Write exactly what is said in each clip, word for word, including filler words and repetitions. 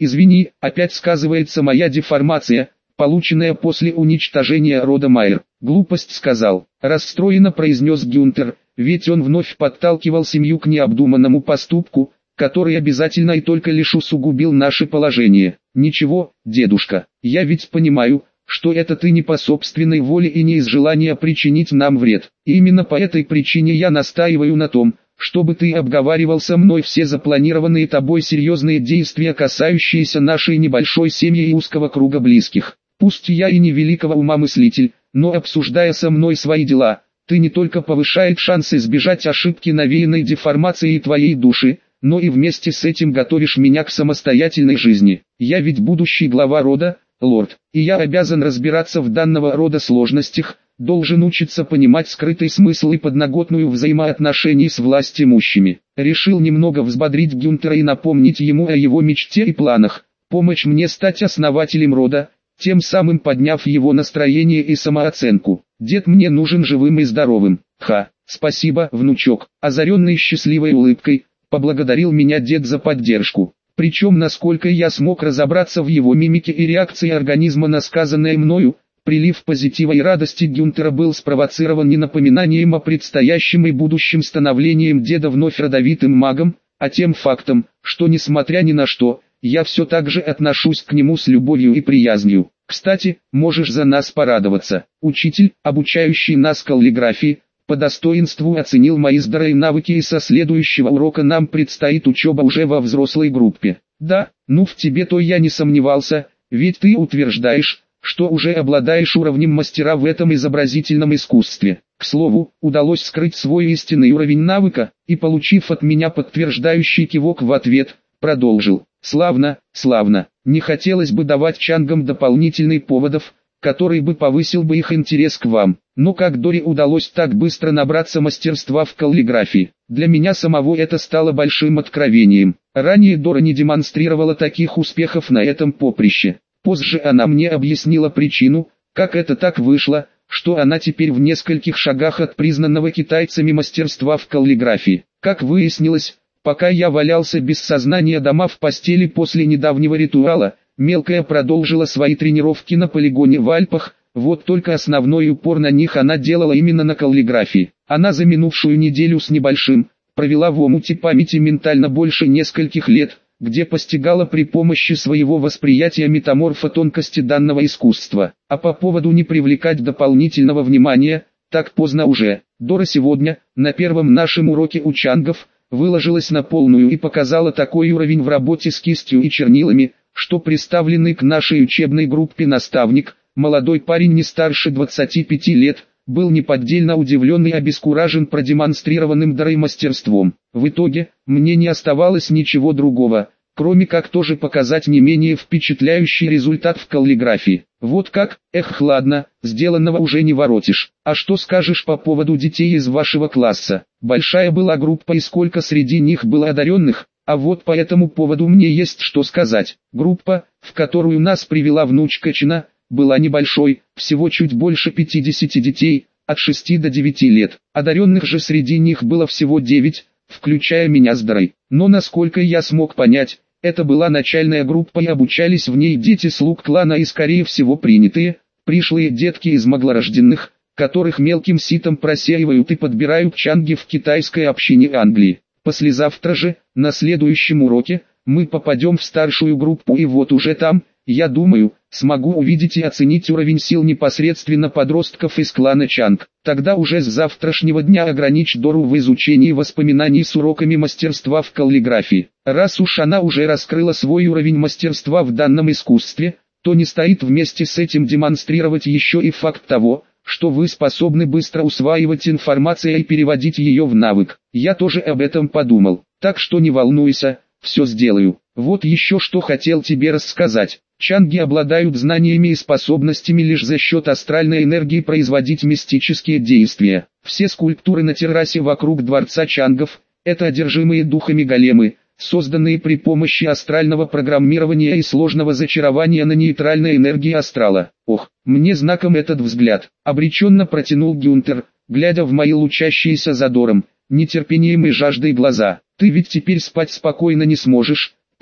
Извини, опять сказывается моя деформация, полученная после уничтожения рода Майер. Глупость сказал. Расстроенно произнес Гюнтер, ведь он вновь подталкивал семью к необдуманному поступку, который обязательно и только лишь усугубил наше положение. Ничего, дедушка, я ведь понимаю, что это ты не по собственной воле и не из желания причинить нам вред. И именно по этой причине я настаиваю на том, чтобы ты обговаривал со мной все запланированные тобой серьезные действия, касающиеся нашей небольшой семьи и узкого круга близких. Пусть я и не великого ума мыслитель, но обсуждая со мной свои дела, ты не только повышаешь шансы избежать ошибки, навеянной деформацией твоей души, но и вместе с этим готовишь меня к самостоятельной жизни. Я ведь будущий глава рода, лорд, и я обязан разбираться в данного рода сложностях, должен учиться понимать скрытый смысл и подноготную взаимоотношений с властимущими. Решил немного взбодрить Гюнтера и напомнить ему о его мечте и планах, помочь мне стать основателем рода, тем самым подняв его настроение и самооценку. Дед мне нужен живым и здоровым. Ха, спасибо, внучок. Озаренный счастливой улыбкой, поблагодарил меня дед за поддержку. Причем, насколько я смог разобраться в его мимике и реакции организма на сказанное мною, прилив позитива и радости Гюнтера был спровоцирован не напоминанием о предстоящем и будущем становлением деда вновь родовитым магом, а тем фактом, что несмотря ни на что, я все так же отношусь к нему с любовью и приязнью. Кстати, можешь за нас порадоваться. Учитель, обучающий нас каллиграфии, по достоинству оценил мои здоровые навыки, и со следующего урока нам предстоит учеба уже во взрослой группе. Да, ну в тебе-то я не сомневался, ведь ты утверждаешь, что уже обладаешь уровнем мастера в этом изобразительном искусстве. К слову, удалось скрыть свой истинный уровень навыка, и получив от меня подтверждающий кивок в ответ, продолжил. Славно, славно. Не хотелось бы давать чангам дополнительный поводов, который бы повысил бы их интерес к вам. Но как Дори удалось так быстро набраться мастерства в каллиграфии? Для меня самого это стало большим откровением. Ранее Дора не демонстрировала таких успехов на этом поприще. Позже она мне объяснила причину, как это так вышло, что она теперь в нескольких шагах от признанного китайцами мастерства в каллиграфии. Как выяснилось, пока я валялся без сознания дома в постели после недавнего ритуала, мелкая продолжила свои тренировки на полигоне в Альпах, вот только основной упор на них она делала именно на каллиграфии. Она за минувшую неделю с небольшим, провела в омуте памяти ментально больше нескольких лет, где постигала при помощи своего восприятия метаморфа тонкости данного искусства. А по поводу не привлекать дополнительного внимания, так поздно уже. Дора сегодня, на первом нашем уроке у чангов, выложилась на полную и показала такой уровень в работе с кистью и чернилами, что представленный к нашей учебной группе наставник, молодой парень не старше двадцати пяти лет, был неподдельно удивлен и обескуражен продемонстрированным дарой мастерством. В итоге, мне не оставалось ничего другого, кроме как тоже показать не менее впечатляющий результат в каллиграфии. Вот как, эх, ладно, сделанного уже не воротишь. А что скажешь по поводу детей из вашего класса? Большая была группа и сколько среди них было одаренных? А вот по этому поводу мне есть что сказать. Группа, в которую нас привела внучка Чина, была небольшой, всего чуть больше пятидесяти детей, от шести до девяти лет. Одаренных же среди них было всего девять, включая меня с Дарой. Но насколько я смог понять, это была начальная группа и обучались в ней дети слуг клана и скорее всего принятые, пришлые детки из маглорожденных, которых мелким ситом просеивают и подбирают чанги в китайской общине Англии. Послезавтра же, на следующем уроке, мы попадем в старшую группу, и вот уже там, я думаю, смогу увидеть и оценить уровень сил непосредственно подростков из клана Чанг. Тогда уже с завтрашнего дня ограничь Дору в изучении воспоминаний с уроками мастерства в каллиграфии. Раз уж она уже раскрыла свой уровень мастерства в данном искусстве, то не стоит вместе с этим демонстрировать еще и факт того, что вы способны быстро усваивать информацию и переводить ее в навык. Я тоже об этом подумал, так что не волнуйся, все сделаю. Вот еще что хотел тебе рассказать. Чанги обладают знаниями и способностями лишь за счет астральной энергии производить мистические действия. Все скульптуры на террасе вокруг дворца Чангов – это одержимые духами големы, созданные при помощи астрального программирования и сложного зачарования на нейтральной энергии астрала. Ох, мне знаком этот взгляд. Обреченно протянул Гюнтер, глядя в мои лучащиеся задором, нетерпением и жаждой глаза. Ты ведь теперь спать спокойно не сможешь,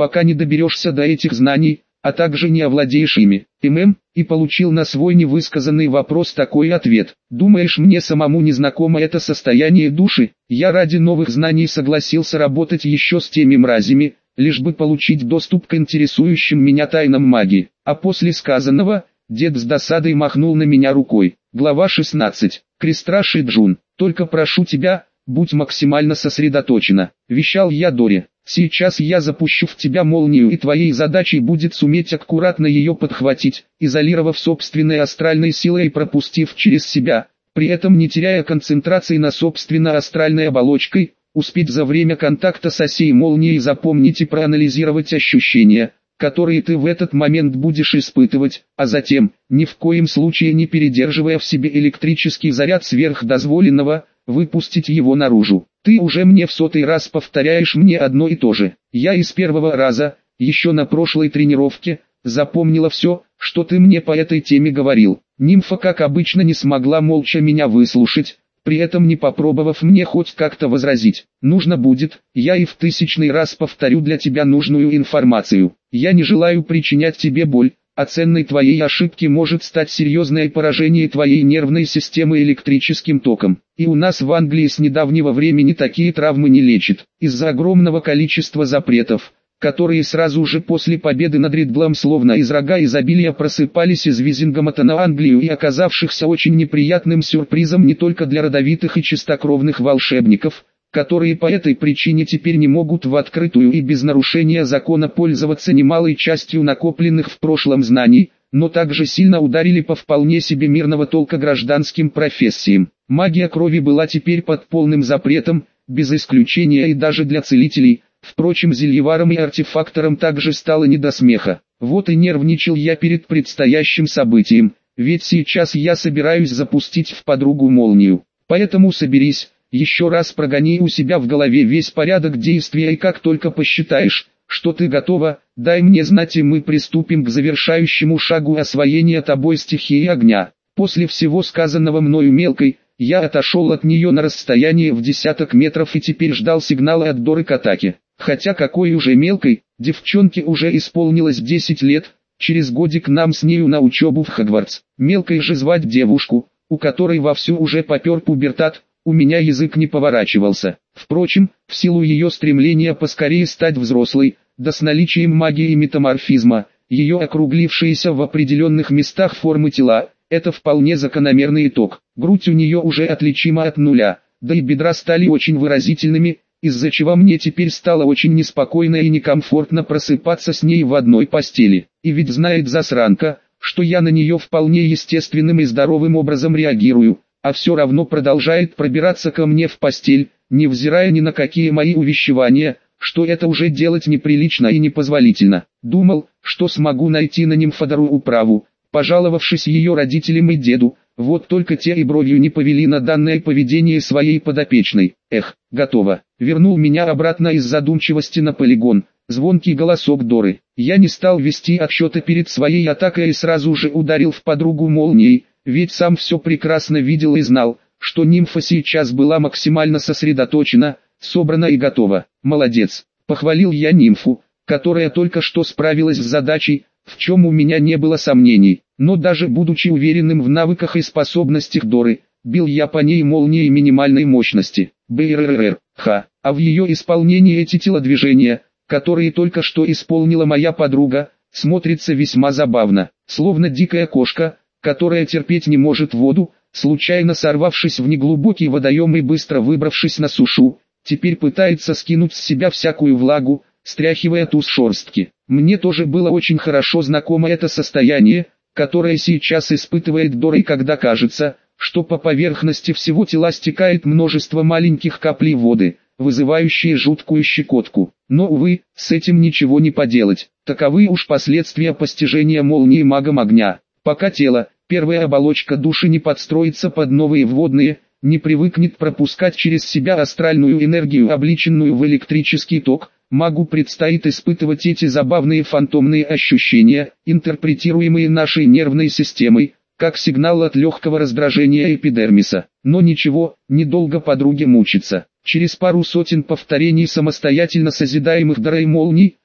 пока не доберешься до этих знаний, а также не овладеешь ими. ММ, и получил на свой невысказанный вопрос такой ответ. Думаешь, мне самому не знакомо это состояние души? Я ради новых знаний согласился работать еще с теми мразями, лишь бы получить доступ к интересующим меня тайнам магии. А после сказанного, дед с досадой махнул на меня рукой. Глава шестнадцать. Крестраш и Джун. Только прошу тебя, будь максимально сосредоточена. Вещал я Доре. Сейчас я запущу в тебя молнию, и твоей задачей будет суметь аккуратно ее подхватить, изолировав собственной астральной силой и пропустив через себя, при этом не теряя концентрации на собственно астральной оболочкой, успеть за время контакта с осей молнии запомнить и проанализировать ощущения, которые ты в этот момент будешь испытывать, а затем, ни в коем случае не передерживая в себе электрический заряд сверх дозволенного, выпустить его наружу. Ты уже мне в сотый раз повторяешь мне одно и то же. Я из первого раза, еще на прошлой тренировке, запомнила все, что ты мне по этой теме говорил. Нимфа, как обычно, не смогла молча меня выслушать, при этом не попробовав мне хоть как-то возразить. Нужно будет, я и в тысячный раз повторю для тебя нужную информацию. Я не желаю причинять тебе боль, а ценной твоей ошибки может стать серьезное поражение твоей нервной системы электрическим током. И у нас в Англии с недавнего времени такие травмы не лечат, из-за огромного количества запретов, которые сразу же после победы над Ридлом словно из рога изобилия просыпались из Визингамата на Англию и оказавшихся очень неприятным сюрпризом не только для родовитых и чистокровных волшебников, которые по этой причине теперь не могут в открытую и без нарушения закона пользоваться немалой частью накопленных в прошлом знаний, но также сильно ударили по вполне себе мирного толка гражданским профессиям. Магия крови была теперь под полным запретом, без исключения и даже для целителей, впрочем, зельеварам и артефакторам также стало не до смеха. Вот и нервничал я перед предстоящим событием, ведь сейчас я собираюсь запустить в подругу молнию. Поэтому соберись, еще раз прогони у себя в голове весь порядок действия, и как только посчитаешь, что ты готова, дай мне знать, и мы приступим к завершающему шагу освоения тобой стихии огня. После всего сказанного мною мелкой, я отошел от нее на расстояние в десяток метров и теперь ждал сигнала от Доры к атаке. Хотя какой уже мелкой, девчонке уже исполнилось десять лет, через годик нам с нею на учебу в Хогвартс. Мелкой же звать девушку, у которой вовсю уже попер пубертат, у меня язык не поворачивался. Впрочем, в силу ее стремления поскорее стать взрослой, да с наличием магии и метаморфизма, ее округлившиеся в определенных местах формы тела, это вполне закономерный итог. Грудь у нее уже отличима от нуля, да и бедра стали очень выразительными, из-за чего мне теперь стало очень неспокойно и некомфортно просыпаться с ней в одной постели. И ведь знает засранка, что я на нее вполне естественным и здоровым образом реагирую, а все равно продолжает пробираться ко мне в постель, невзирая ни на какие мои увещевания, что это уже делать неприлично и непозволительно. Думал, что смогу найти на Нимфодору управу, пожаловавшись ее родителям и деду, вот только те и бровью не повели на данное поведение своей подопечной. Эх, готово. Вернул меня обратно из задумчивости на полигон, звонкий голосок Доры. Я не стал вести отсчета перед своей атакой и сразу же ударил в подругу молнией, ведь сам все прекрасно видел и знал, что нимфа сейчас была максимально сосредоточена, собрана и готова. Молодец, похвалил я нимфу, которая только что справилась с задачей, в чем у меня не было сомнений. Но даже будучи уверенным в навыках и способностях Доры, бил я по ней молнией минимальной мощности. Брррр, ха, а в ее исполнении эти телодвижения, которые только что исполнила моя подруга, смотрится весьма забавно, словно дикая кошка, которая терпеть не может воду, случайно сорвавшись в неглубокий водоем и быстро выбравшись на сушу, теперь пытается скинуть с себя всякую влагу, стряхивая туз шерстки. Мне тоже было очень хорошо знакомо это состояние, которое сейчас испытывает Дора, и когда кажется, что по поверхности всего тела стекает множество маленьких каплей воды, вызывающие жуткую щекотку. Но, увы, с этим ничего не поделать. Таковы уж последствия постижения молнии магом огня. Пока тело, первая оболочка души, не подстроится под новые вводные, не привыкнет пропускать через себя астральную энергию, облеченную в электрический ток, магу предстоит испытывать эти забавные фантомные ощущения, интерпретируемые нашей нервной системой, как сигнал от легкого раздражения эпидермиса. Но ничего, недолго подруге мучиться. Через пару сотен повторений самостоятельно созидаемых Дорой молний,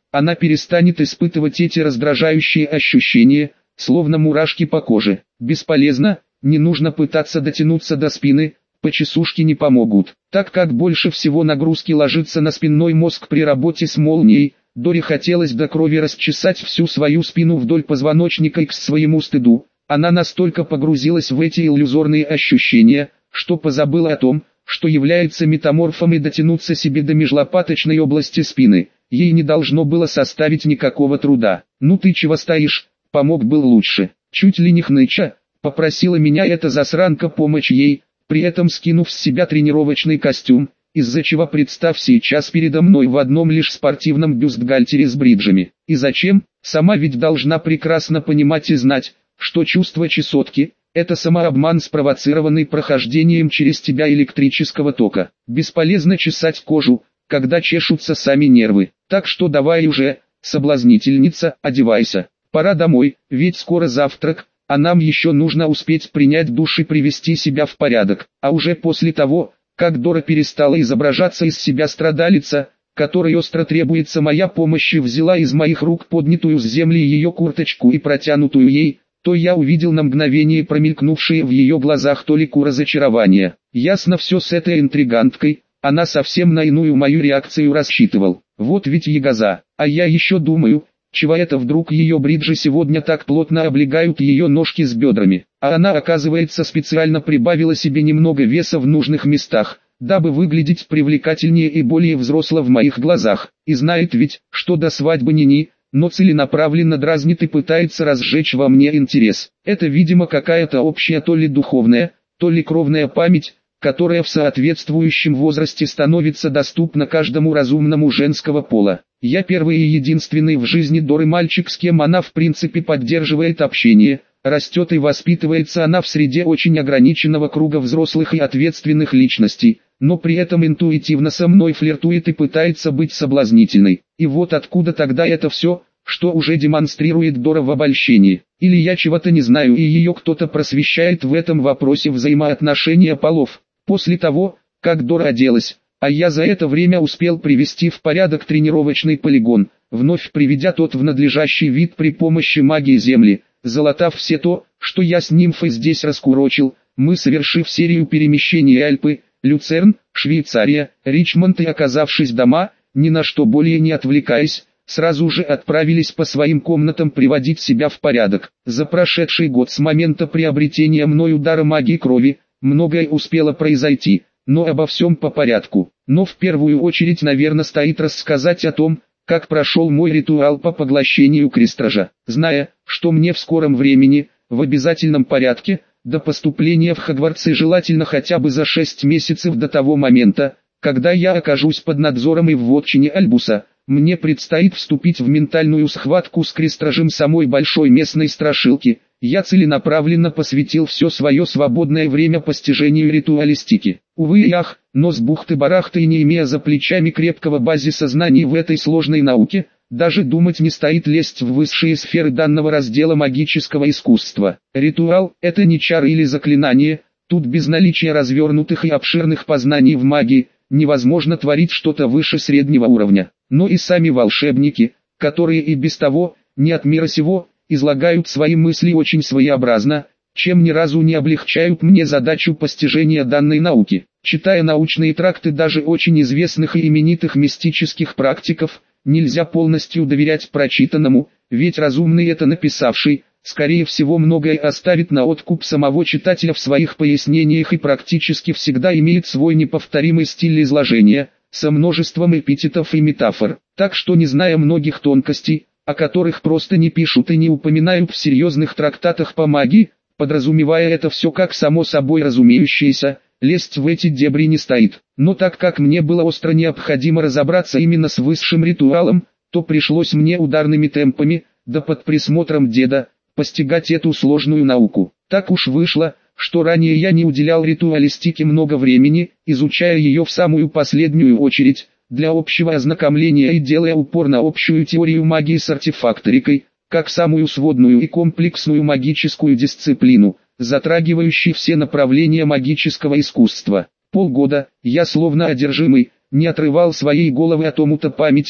она перестанет испытывать эти раздражающие ощущения, словно мурашки по коже. Бесполезно, не нужно пытаться дотянуться до спины, почесушки не помогут. Так как больше всего нагрузки ложится на спинной мозг при работе с молнией, Доре хотелось до крови расчесать всю свою спину вдоль позвоночника, и к своему стыду, она настолько погрузилась в эти иллюзорные ощущения, что позабыла о том, что является метаморфом, и дотянуться себе до межлопаточной области спины ей не должно было составить никакого труда. «Ну ты чего стоишь, помог был лучше». Чуть ли не хныча, попросила меня эта засранка помочь ей, при этом скинув с себя тренировочный костюм, из-за чего, представь, сейчас передо мной в одном лишь спортивном бюстгальтере с бриджами. И зачем? Сама ведь должна прекрасно понимать и знать, что чувство чесотки – это самообман, спровоцированный прохождением через тебя электрического тока. Бесполезно чесать кожу, когда чешутся сами нервы. Так что давай уже, соблазнительница, одевайся. Пора домой, ведь скоро завтрак, а нам еще нужно успеть принять душ и привести себя в порядок. А уже после того, как Дора перестала изображаться из себя страдалица, которой остро требуется моя помощь, и взяла из моих рук поднятую с земли ее курточку и протянутую ей, то я увидел на мгновение промелькнувшие в ее глазах толику разочарования. Ясно все с этой интриганткой, она совсем на иную мою реакцию рассчитывал. Вот ведь ягоза, а я еще думаю, чего это вдруг ее бриджи сегодня так плотно облегают ее ножки с бедрами. А она, оказывается, специально прибавила себе немного веса в нужных местах, дабы выглядеть привлекательнее и более взросло в моих глазах. И знает ведь, что до свадьбы ни-ни, но целенаправленно дразнит и пытается разжечь во мне интерес. Это, видимо, какая-то общая то ли духовная, то ли кровная память, которая в соответствующем возрасте становится доступна каждому разумному женского пола. Я первый и единственный в жизни Доры мальчик, с кем она в принципе поддерживает общение. Растет и воспитывается она в среде очень ограниченного круга взрослых и ответственных личностей, но при этом интуитивно со мной флиртует и пытается быть соблазнительной. И вот откуда тогда это все, что уже демонстрирует Дора в обольщении. Или я чего-то не знаю, и ее кто-то просвещает в этом вопросе взаимоотношения полов. После того, как Дора оделась, а я за это время успел привести в порядок тренировочный полигон, вновь приведя тот в надлежащий вид при помощи магии земли, залатав все то, что я с нимфой здесь раскурочил, мы, совершив серию перемещений Альпы, Люцерн, Швейцария, Ричмонд, и оказавшись дома, ни на что более не отвлекаясь, сразу же отправились по своим комнатам приводить себя в порядок. За прошедший год с момента приобретения мною дара магии крови, многое успело произойти, но обо всем по порядку. Но в первую очередь, наверное, стоит рассказать о том, как прошел мой ритуал по поглощению крестража. Зная, что мне в скором времени, в обязательном порядке, до поступления в Хогвартс, и желательно хотя бы за шесть месяцев до того момента, когда я окажусь под надзором и в вотчине Альбуса, мне предстоит вступить в ментальную схватку с крестражем самой большой местной страшилки. Я целенаправленно посвятил все свое свободное время постижению ритуалистики. Увы и ах, но с бухты-барахты и не имея за плечами крепкого базиса знаний в этой сложной науке, даже думать не стоит лезть в высшие сферы данного раздела магического искусства. Ритуал – это не чар или заклинание, тут без наличия развернутых и обширных познаний в магии, невозможно творить что-то выше среднего уровня. Но и сами волшебники, которые и без того, не от мира сего, излагают свои мысли очень своеобразно, чем ни разу не облегчают мне задачу постижения данной науки. Читая научные тракты даже очень известных и именитых мистических практиков, нельзя полностью доверять прочитанному, ведь разумный это написавший, скорее всего, многое оставит на откуп самого читателя в своих пояснениях и практически всегда имеет свой неповторимый стиль изложения, со множеством эпитетов и метафор. Так что, не зная многих тонкостей, о которых просто не пишут и не упоминают в серьезных трактатах по магии, подразумевая это все как само собой разумеющееся, лезть в эти дебри не стоит. Но так как мне было остро необходимо разобраться именно с высшим ритуалом, то пришлось мне ударными темпами, да под присмотром деда, постигать эту сложную науку. Так уж вышло, что ранее я не уделял ритуалистике много времени, изучая ее в самую последнюю очередь, для общего ознакомления и делая упор на общую теорию магии с артефакторикой, как самую сводную и комплексную магическую дисциплину, затрагивающую все направления магического искусства. Полгода, я словно одержимый, не отрывал своей головы от омута памяти,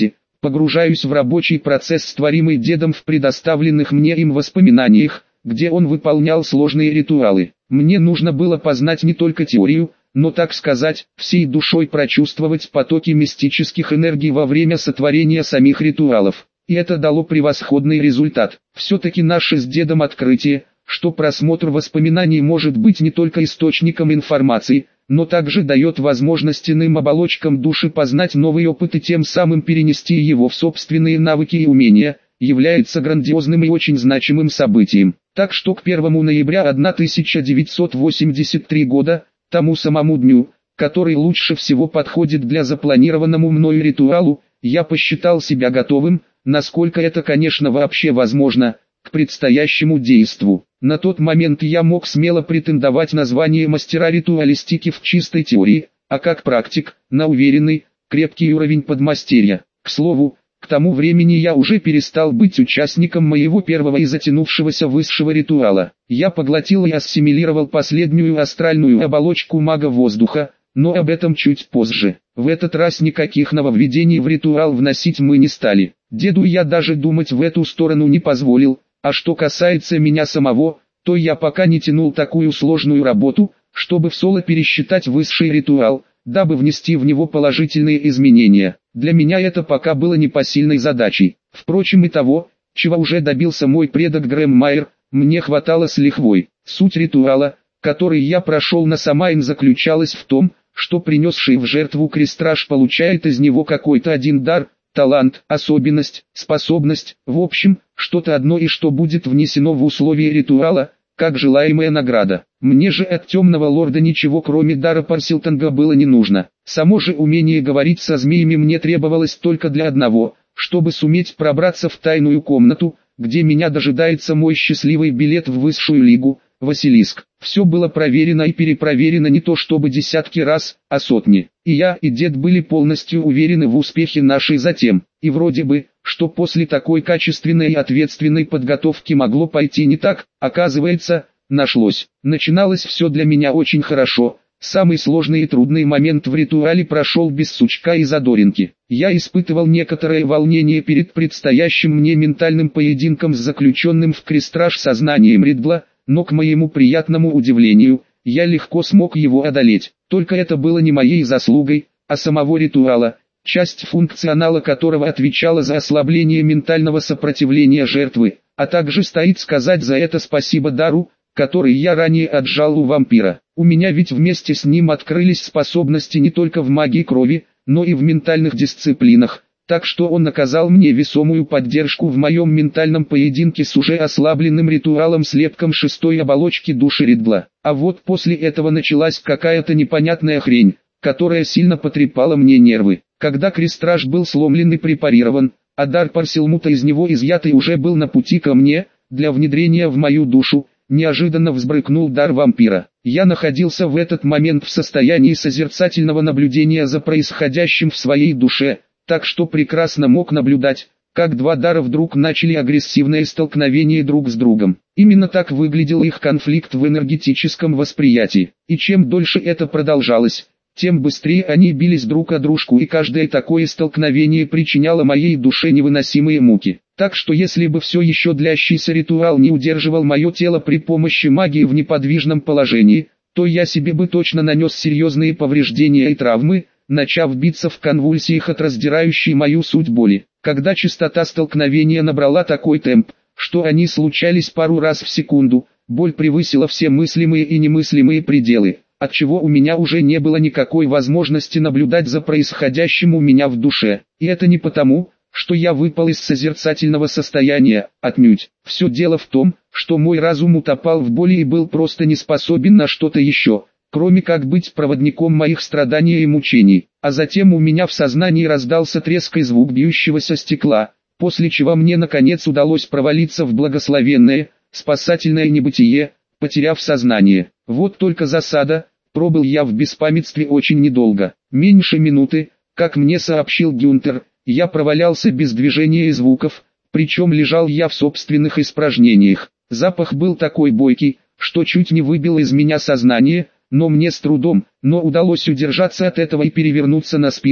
погружаюсь в рабочий процесс, створимый дедом в предоставленных мне им воспоминаниях, где он выполнял сложные ритуалы. Мне нужно было познать не только теорию, но, так сказать, всей душой прочувствовать потоки мистических энергий во время сотворения самих ритуалов. И это дало превосходный результат. Все-таки наше с дедом открытие, что просмотр воспоминаний может быть не только источником информации, но также дает возможность иным оболочкам души познать новый опыт и тем самым перенести его в собственные навыки и умения, является грандиозным и очень значимым событием. Так что к первому ноября тысяча девятьсот восемьдесят третьего года, тому самому дню, который лучше всего подходит для запланированному мною ритуалу, я посчитал себя готовым, насколько это, конечно, вообще возможно, к предстоящему действу. На тот момент я мог смело претендовать на звание мастера ритуалистики в чистой теории, а как практик, на уверенный, крепкий уровень подмастерья. К слову, к тому времени я уже перестал быть участником моего первого и затянувшегося высшего ритуала. Я поглотил и ассимилировал последнюю астральную оболочку мага воздуха, но об этом чуть позже. В этот раз никаких нововведений в ритуал вносить мы не стали. Деду я даже думать в эту сторону не позволил, а что касается меня самого, то я пока не тянул такую сложную работу, чтобы в соло пересчитать высший ритуал, дабы внести в него положительные изменения. Для меня это пока было непосильной задачей. Впрочем, и того, чего уже добился мой предок Грэм Майер, мне хватало с лихвой. Суть ритуала, который я прошел на Самайн, заключалась в том, что принесший в жертву крестраж получает из него какой-то один дар, талант, особенность, способность, в общем, что-то одно, и что будет внесено в условия ритуала, как желаемая награда. Мне же от темного лорда ничего кроме дара Парсилтанга было не нужно. Само же умение говорить со змеями мне требовалось только для одного, чтобы суметь пробраться в тайную комнату, где меня дожидается мой счастливый билет в высшую лигу, Василиск. Все было проверено и перепроверено не то чтобы десятки раз, а сотни. И я, и дед были полностью уверены в успехе нашей затем. И вроде бы, что после такой качественной и ответственной подготовки могло пойти не так, оказывается, нашлось. Начиналось все для меня очень хорошо. Самый сложный и трудный момент в ритуале прошел без сучка и задоринки. Я испытывал некоторое волнение перед предстоящим мне ментальным поединком с заключенным в крестраж сознанием Ридла, но к моему приятному удивлению, я легко смог его одолеть. Только это было не моей заслугой, а самого ритуала, часть функционала которого отвечала за ослабление ментального сопротивления жертвы, а также стоит сказать за это спасибо дару, который я ранее отжал у вампира. У меня ведь вместе с ним открылись способности не только в магии крови, но и в ментальных дисциплинах, так что он оказал мне весомую поддержку в моем ментальном поединке с уже ослабленным ритуалом слепком шестой оболочки души Ридла. А вот после этого началась какая-то непонятная хрень, которая сильно потрепала мне нервы. Когда крестраж был сломлен и препарирован, а дар Парсилмута из него изъятый уже был на пути ко мне, для внедрения в мою душу, неожиданно взбрыкнул дар вампира. Я находился в этот момент в состоянии созерцательного наблюдения за происходящим в своей душе, так что прекрасно мог наблюдать, как два дара вдруг начали агрессивное столкновение друг с другом. Именно так выглядел их конфликт в энергетическом восприятии. И чем дольше это продолжалось, тем быстрее они бились друг о дружку, и каждое такое столкновение причиняло моей душе невыносимые муки. Так что если бы все еще длящийся ритуал не удерживал мое тело при помощи магии в неподвижном положении, то я себе бы точно нанес серьезные повреждения и травмы, начав биться в конвульсиях от раздирающей мою суть боли. Когда частота столкновения набрала такой темп, что они случались пару раз в секунду, боль превысила все мыслимые и немыслимые пределы, отчего у меня уже не было никакой возможности наблюдать за происходящим у меня в душе. И это не потому, что я выпал из созерцательного состояния, отнюдь. Все дело в том, что мой разум утопал в боли и был просто не способен на что-то еще, кроме как быть проводником моих страданий и мучений. А затем у меня в сознании раздался треск и звук бьющегося стекла, после чего мне наконец удалось провалиться в благословенное, спасательное небытие, потеряв сознание. Вот только засада, пробыл я в беспамятстве очень недолго. Меньше минуты, как мне сообщил Гюнтер, я провалялся без движения и звуков, причем лежал я в собственных испражнениях. Запах был такой бойкий, что чуть не выбил из меня сознание, но мне с трудом, но удалось удержаться от этого и перевернуться на спину,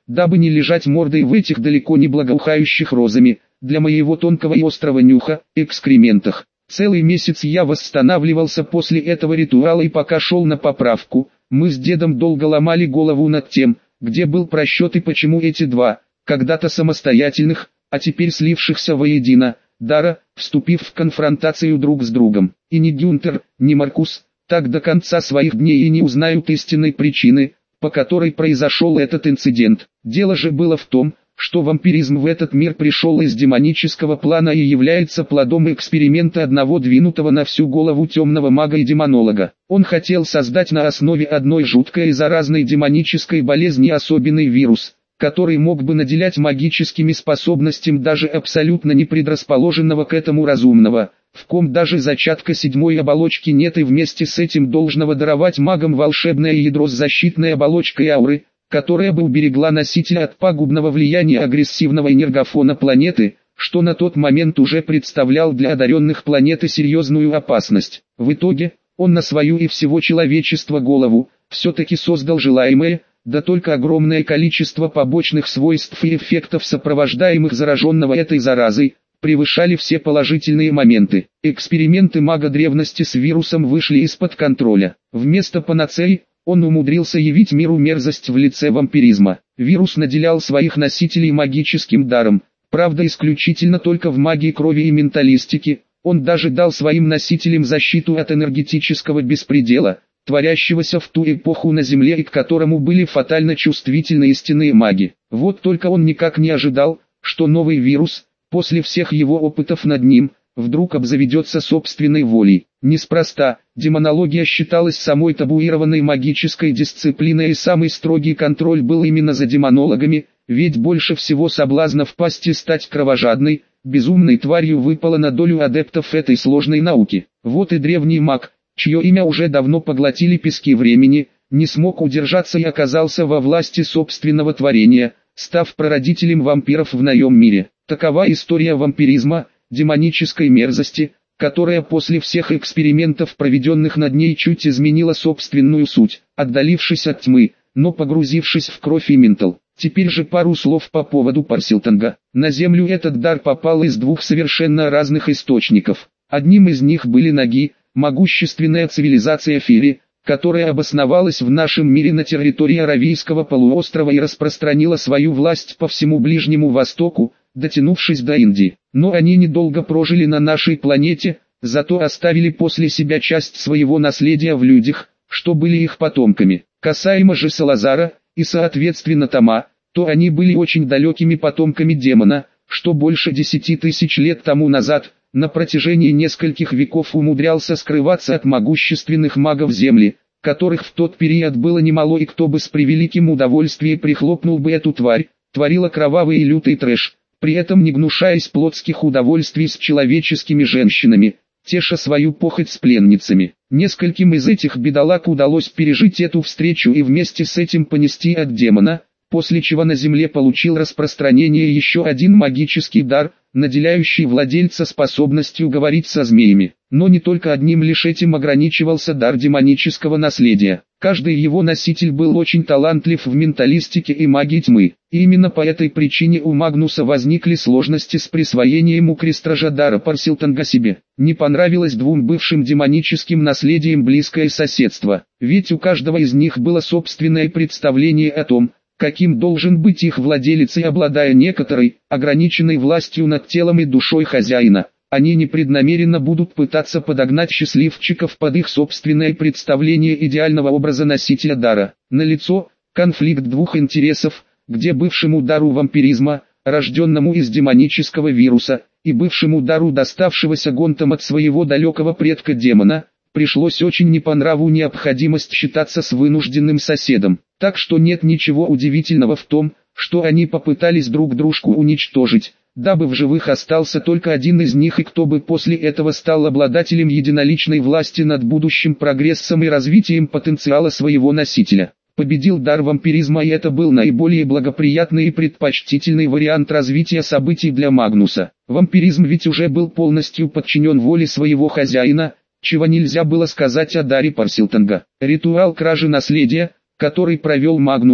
дабы не лежать мордой в этих далеко не благоухающих розами, для моего тонкого и острого нюха, экскрементах. Целый месяц я восстанавливался после этого ритуала, и пока шел на поправку, мы с дедом долго ломали голову над тем, где был просчет и почему эти два, когда-то самостоятельных, а теперь слившихся воедино, дара, вступив в конфронтацию друг с другом, и ни Гюнтер, ни Маркус, так до конца своих дней и не узнают истинной причины, по которой произошел этот инцидент. Дело же было в том, что вампиризм в этот мир пришел из демонического плана и является плодом эксперимента одного двинутого на всю голову темного мага и демонолога. Он хотел создать на основе одной жуткой и заразной демонической болезни особенный вирус, который мог бы наделять магическими способностями даже абсолютно не предрасположенного к этому разумного, в ком даже зачатка седьмой оболочки нет, и вместе с этим должного даровать магам волшебное ядро с защитной оболочкой ауры, которая бы уберегла носителя от пагубного влияния агрессивного энергофона планеты, что на тот момент уже представлял для одаренных планеты серьезную опасность. В итоге, он на свою и всего человечества голову, все-таки создал желаемое, да только огромное количество побочных свойств и эффектов, сопровождаемых зараженного этой заразой, превышали все положительные моменты. Эксперименты мага древности с вирусом вышли из-под контроля. Вместо панацеи, он умудрился явить миру мерзость в лице вампиризма. Вирус наделял своих носителей магическим даром, правда исключительно только в магии крови и менталистике. Он даже дал своим носителям защиту от энергетического беспредела, творящегося в ту эпоху на Земле и к которому были фатально чувствительны истинные маги. Вот только он никак не ожидал, что новый вирус, после всех его опытов над ним, вдруг обзаведется собственной волей. Неспроста, демонология считалась самой табуированной магической дисциплиной, и самый строгий контроль был именно за демонологами, ведь больше всего соблазна впасть и стать кровожадной, безумной тварью выпало на долю адептов этой сложной науки. Вот и древний маг, чье имя уже давно поглотили пески времени, не смог удержаться и оказался во власти собственного творения, став прародителем вампиров в наем мире. Такова история вампиризма, демонической мерзости, которая после всех экспериментов, проведенных над ней, чуть изменила собственную суть, отдалившись от тьмы, но погрузившись в кровь и ментал. Теперь же пару слов по поводу Парсилтонга. На Землю этот дар попал из двух совершенно разных источников. Одним из них были Наги, могущественная цивилизация Фири, которая обосновалась в нашем мире на территории Аравийского полуострова и распространила свою власть по всему Ближнему Востоку, дотянувшись до Индии. Но они недолго прожили на нашей планете, зато оставили после себя часть своего наследия в людях, что были их потомками. Касаемо же Салазара, и соответственно Тома, то они были очень далекими потомками демона, что больше десяти тысяч лет тому назад, на протяжении нескольких веков умудрялся скрываться от могущественных магов Земли, которых в тот период было немало, и кто бы с превеликим удовольствием прихлопнул бы эту тварь, творила кровавый и лютый трэш, при этом не гнушаясь плотских удовольствий с человеческими женщинами, теша свою похоть с пленницами. Нескольким из этих бедолаг удалось пережить эту встречу и вместе с этим понести от демона, после чего на Земле получил распространение еще один магический дар, наделяющий владельца способностью говорить со змеями. Но не только одним лишь этим ограничивался дар демонического наследия. Каждый его носитель был очень талантлив в менталистике и магии тьмы. И именно по этой причине у Магнуса возникли сложности с присвоением у крестража дара Парсилтонга себе. Не понравилось двум бывшим демоническим наследием близкое соседство, ведь у каждого из них было собственное представление о том, каким должен быть их владелец, и обладая некоторой, ограниченной властью над телом и душой хозяина, они непреднамеренно будут пытаться подогнать счастливчиков под их собственное представление идеального образа носителя дара. Налицо конфликт двух интересов, где бывшему дару вампиризма, рожденному из демонического вируса, и бывшему дару, доставшегося гонтом от своего далекого предка демона, пришлось очень не по нраву необходимость считаться с вынужденным соседом. Так что нет ничего удивительного в том, что они попытались друг дружку уничтожить, дабы в живых остался только один из них, и кто бы после этого стал обладателем единоличной власти над будущим прогрессом и развитием потенциала своего носителя. Победил дар вампиризма, и это был наиболее благоприятный и предпочтительный вариант развития событий для Магнуса. Вампиризм ведь уже был полностью подчинен воле своего хозяина, чего нельзя было сказать о даре Парсилтонга. Ритуал кражи наследия, который провел Магнус,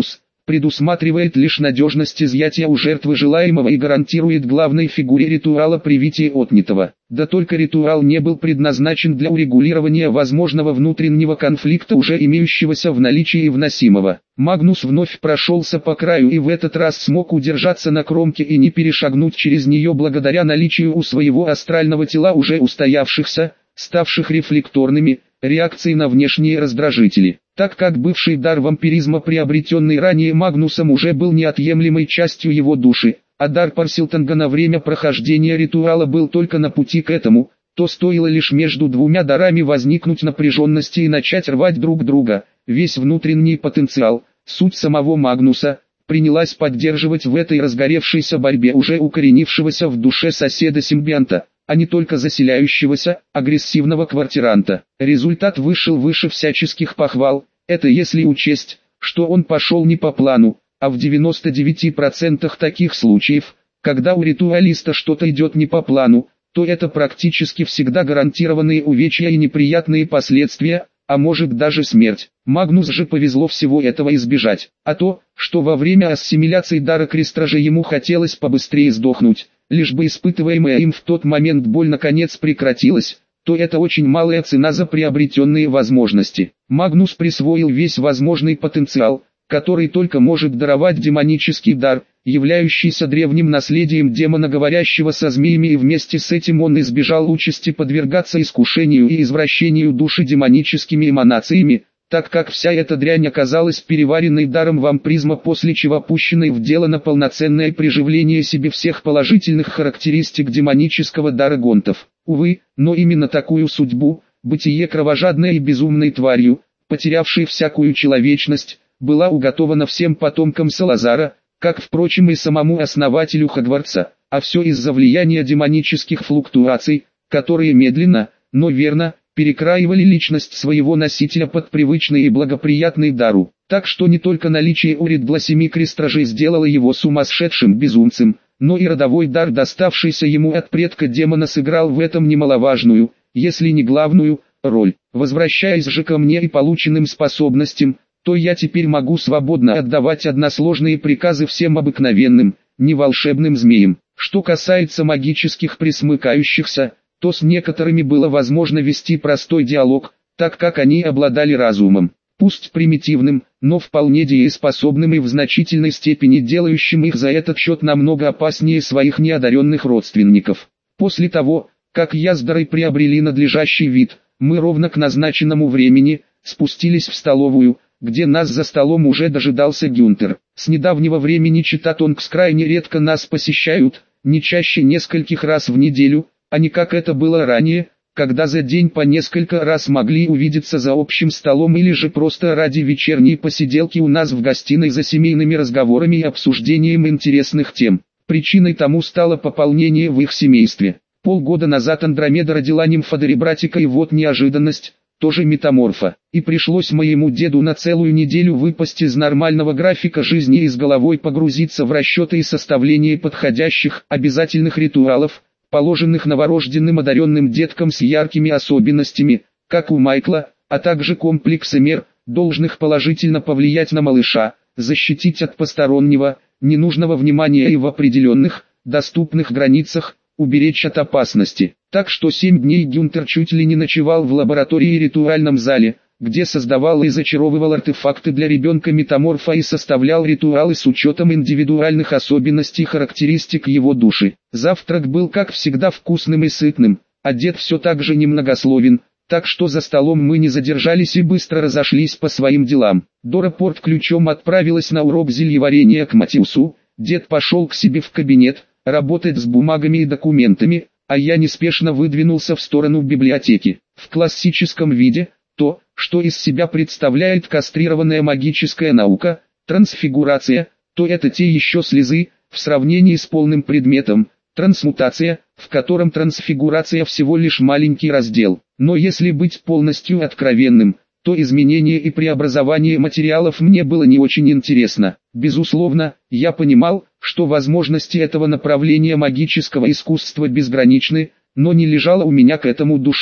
предусматривает лишь надежность изъятия у жертвы желаемого и гарантирует главной фигуре ритуала привитие отнятого. Да только ритуал не был предназначен для урегулирования возможного внутреннего конфликта, уже имеющегося в наличии и вносимого. Магнус вновь прошелся по краю и в этот раз смог удержаться на кромке и не перешагнуть через нее благодаря наличию у своего астрального тела уже устоявшихся, ставших рефлекторными, реакций на внешние раздражители. Так как бывший дар вампиризма, приобретенный ранее Магнусом, уже был неотъемлемой частью его души, а дар Парселтонга на время прохождения ритуала был только на пути к этому, то стоило лишь между двумя дарами возникнуть напряженности и начать рвать друг друга, весь внутренний потенциал, суть самого Магнуса, принялась поддерживать в этой разгоревшейся борьбе уже укоренившегося в душе соседа-симбионта, а не только заселяющегося, агрессивного квартиранта. Результат вышел выше всяческих похвал, это если учесть, что он пошел не по плану, а в девяноста девяти процентах таких случаев, когда у ритуалиста что-то идет не по плану, то это практически всегда гарантированные увечья и неприятные последствия, а может даже смерть. Магнус же повезло всего этого избежать, а то, что во время ассимиляции дара крестража ему хотелось побыстрее сдохнуть, лишь бы испытываемая им в тот момент боль наконец прекратилась, то это очень малая цена за приобретенные возможности. Магнус присвоил весь возможный потенциал, который только может даровать демонический дар, являющийся древним наследием демона, говорящего со змеями, и вместе с этим он избежал участи подвергаться искушению и извращению души демоническими эманациями, так как вся эта дрянь оказалась переваренной даром вампиризма, после чего пущенной в дело на полноценное приживление себе всех положительных характеристик демонического дара гонтов. Увы, но именно такую судьбу, бытие кровожадной и безумной тварью, потерявшей всякую человечность, была уготована всем потомкам Салазара, как, впрочем, и самому основателю Хогвартса, а все из-за влияния демонических флуктуаций, которые медленно, но верно, перекраивали личность своего носителя под привычный и благоприятный дару. Так что не только наличие у Ридла семи крестражей сделало его сумасшедшим безумцем, но и родовой дар, доставшийся ему от предка демона, сыграл в этом немаловажную, если не главную, роль. Возвращаясь же ко мне и полученным способностям, то я теперь могу свободно отдавать односложные приказы всем обыкновенным, не волшебным змеям. Что касается магических пресмыкающихся, то с некоторыми было возможно вести простой диалог, так как они обладали разумом, пусть примитивным, но вполне дееспособным и в значительной степени делающим их за этот счет намного опаснее своих неодаренных родственников. После того, как я с Дарой приобрели надлежащий вид, мы ровно к назначенному времени спустились в столовую, где нас за столом уже дожидался Гюнтер. С недавнего времени чита Тонкс крайне редко нас посещают, не чаще нескольких раз в неделю, а не как это было ранее, когда за день по несколько раз могли увидеться за общим столом или же просто ради вечерней посиделки у нас в гостиной за семейными разговорами и обсуждением интересных тем. Причиной тому стало пополнение в их семействе. Полгода назад Андромеда родила нимфа-братика, и вот неожиданность, тоже метаморфа. И пришлось моему деду на целую неделю выпасть из нормального графика жизни и с головой погрузиться в расчеты и составление подходящих, обязательных ритуалов, положенных новорожденным одаренным деткам с яркими особенностями, как у Майкла, а также комплексы мер, должных положительно повлиять на малыша, защитить от постороннего, ненужного внимания и в определенных, доступных границах, уберечь от опасности. Так что семь дней Гюнтер чуть ли не ночевал в лаборатории и ритуальном зале, где создавал и зачаровывал артефакты для ребенка-метаморфа и составлял ритуалы с учетом индивидуальных особенностей и характеристик его души. Завтрак был как всегда вкусным и сытным, а дед все так же немногословен, так что за столом мы не задержались и быстро разошлись по своим делам. Дора порт-ключом отправилась на урок зельеварения к Матиусу, дед пошел к себе в кабинет, работать с бумагами и документами, а я неспешно выдвинулся в сторону библиотеки. В классическом виде, то, что из себя представляет кастрированная магическая наука, трансфигурация, то это те еще слезы, в сравнении с полным предметом, трансмутация, в котором трансфигурация всего лишь маленький раздел. Но если быть полностью откровенным, то изменение и преобразование материалов мне было не очень интересно. Безусловно, я понимал, что возможности этого направления магического искусства безграничны, но не лежала у меня к этому душа.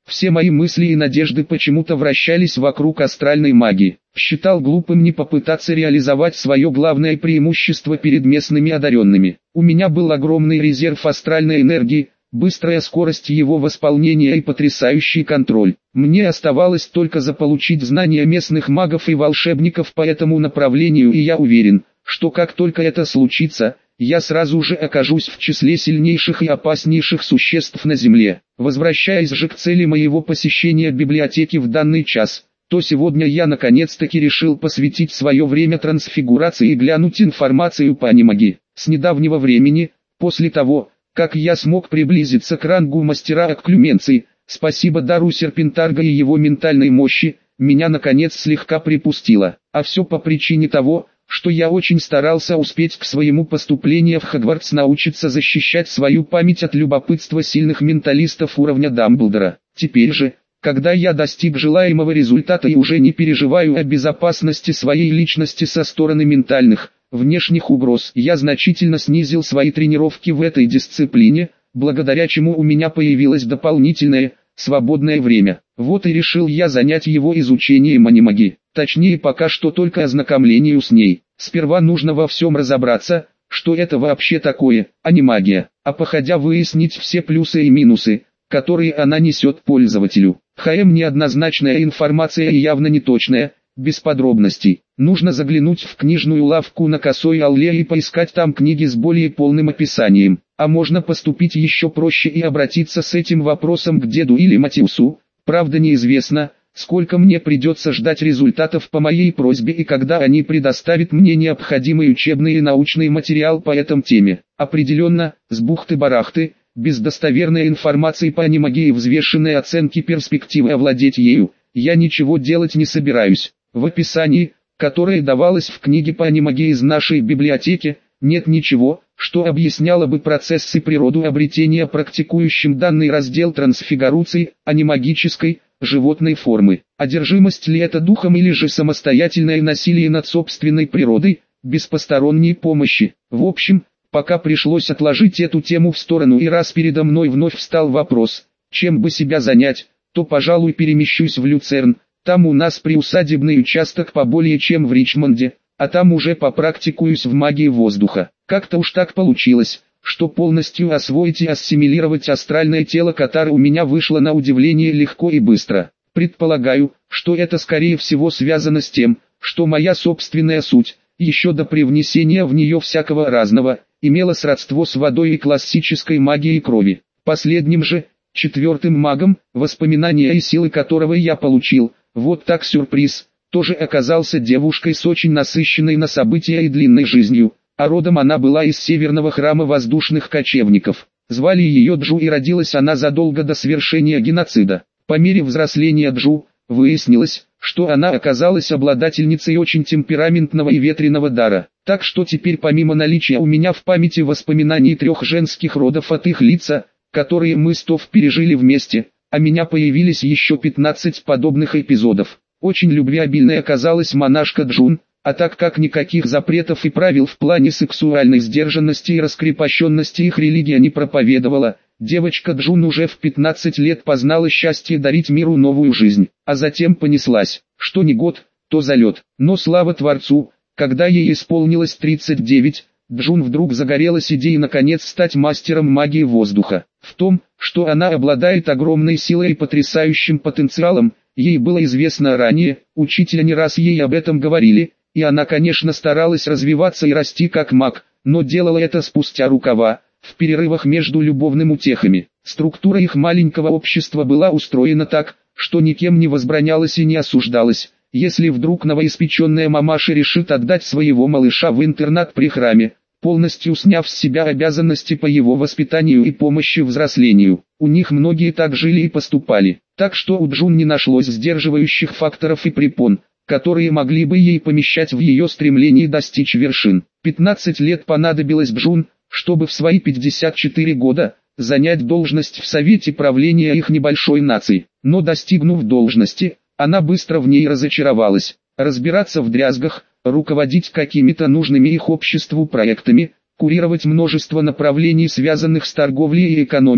Все мои мысли и надежды почему-то вращались вокруг астральной магии. Считал глупым не попытаться реализовать свое главное преимущество перед местными одаренными. У меня был огромный резерв астральной энергии, быстрая скорость его восполнения и потрясающий контроль. Мне оставалось только заполучить знания местных магов и волшебников по этому направлению, и я уверен, что как только это случится, я сразу же окажусь в числе сильнейших и опаснейших существ на Земле. Возвращаясь же к цели моего посещения библиотеки в данный час, то сегодня я наконец-таки решил посвятить свое время трансфигурации и глянуть информацию по анимагии. С недавнего времени, после того, как я смог приблизиться к рангу мастера окклюменции, спасибо дару Серпентарга и его ментальной мощи, меня наконец слегка припустило. А все по причине того, что я очень старался успеть к своему поступлению в Хогвартс научиться защищать свою память от любопытства сильных менталистов уровня Дамблдора. Теперь же, когда я достиг желаемого результата и уже не переживаю о безопасности своей личности со стороны ментальных, внешних угроз, я значительно снизил свои тренировки в этой дисциплине, благодаря чему у меня появилось дополнительное, свободное время. Вот и решил я занять его изучением анимагии. Точнее, пока что только ознакомлению с ней. Сперва нужно во всем разобраться, что это вообще такое, анимагия, а походя выяснить все плюсы и минусы, которые она несет пользователю. ХМ неоднозначная информация и явно неточная, без подробностей. Нужно заглянуть в книжную лавку на Косой Аллее и поискать там книги с более полным описанием. А можно поступить еще проще и обратиться с этим вопросом к деду или Матиусу. Правда, неизвестно, сколько мне придется ждать результатов по моей просьбе и когда они предоставят мне необходимый учебный и научный материал по этой теме. Определенно, с бухты-барахты, без достоверной информации по анимагии и взвешенной оценки перспективы овладеть ею, я ничего делать не собираюсь. В описании, которое давалось в книге по анимагии из нашей библиотеки, нет ничего, что объясняло бы процесс и природу обретения практикующим данный раздел трансфигурации, анимагической, животной формы. Одержимость ли это духом или же самостоятельное насилие над собственной природой, без посторонней помощи. В общем, пока пришлось отложить эту тему в сторону, и раз передо мной вновь встал вопрос, чем бы себя занять, то, пожалуй, перемещусь в Люцерн. Там у нас приусадебный участок поболее чем в Ричмонде, а там уже попрактикуюсь в магии воздуха. Как-то уж так получилось, что полностью освоить и ассимилировать астральное тело Катары у меня вышло на удивление легко и быстро. Предполагаю, что это скорее всего связано с тем, что моя собственная суть, еще до привнесения в нее всякого разного, имела сродство с водой и классической магией крови. Последним же, четвертым магом, воспоминания и силы которого я получил, вот так сюрприз, тоже оказался девушкой с очень насыщенной на события и длинной жизнью, а родом она была из северного храма воздушных кочевников. Звали ее Джу, и родилась она задолго до свершения геноцида. По мере взросления Джу, выяснилось, что она оказалась обладательницей очень темпераментного и ветреного дара. Так что теперь, помимо наличия у меня в памяти воспоминаний трех женских родов от их лица, которые мы с Тов пережили вместе, а меня появились еще пятнадцать подобных эпизодов. Очень любвеобильной оказалась монашка Джун, а так как никаких запретов и правил в плане сексуальной сдержанности и раскрепощенности их религия не проповедовала, девочка Джун уже в пятнадцать лет познала счастье дарить миру новую жизнь, а затем понеслась, что не год, то залет. Но слава Творцу, когда ей исполнилось тридцать девять, Джун вдруг загорелась идеей наконец стать мастером магии воздуха. В том, что она обладает огромной силой и потрясающим потенциалом, ей было известно ранее, учителя не раз ей об этом говорили, и она, конечно, старалась развиваться и расти как маг, но делала это спустя рукава, в перерывах между любовными утехами. Структура их маленького общества была устроена так, что никем не возбранялась и не осуждалась. Если вдруг новоиспеченная мамаша решит отдать своего малыша в интернат при храме, полностью сняв с себя обязанности по его воспитанию и помощи взрослению, у них многие так жили и поступали. Так что у Джун не нашлось сдерживающих факторов и препон, которые могли бы ей помешать в ее стремлении достичь вершин. пятнадцать лет понадобилось Джун, чтобы в свои пятьдесят четыре года занять должность в совете правления их небольшой нации. Но достигнув должности, она быстро в ней разочаровалась. Разбираться в дрязгах, руководить какими-то нужными их обществу проектами, курировать множество направлений, связанных с торговлей и экономикой,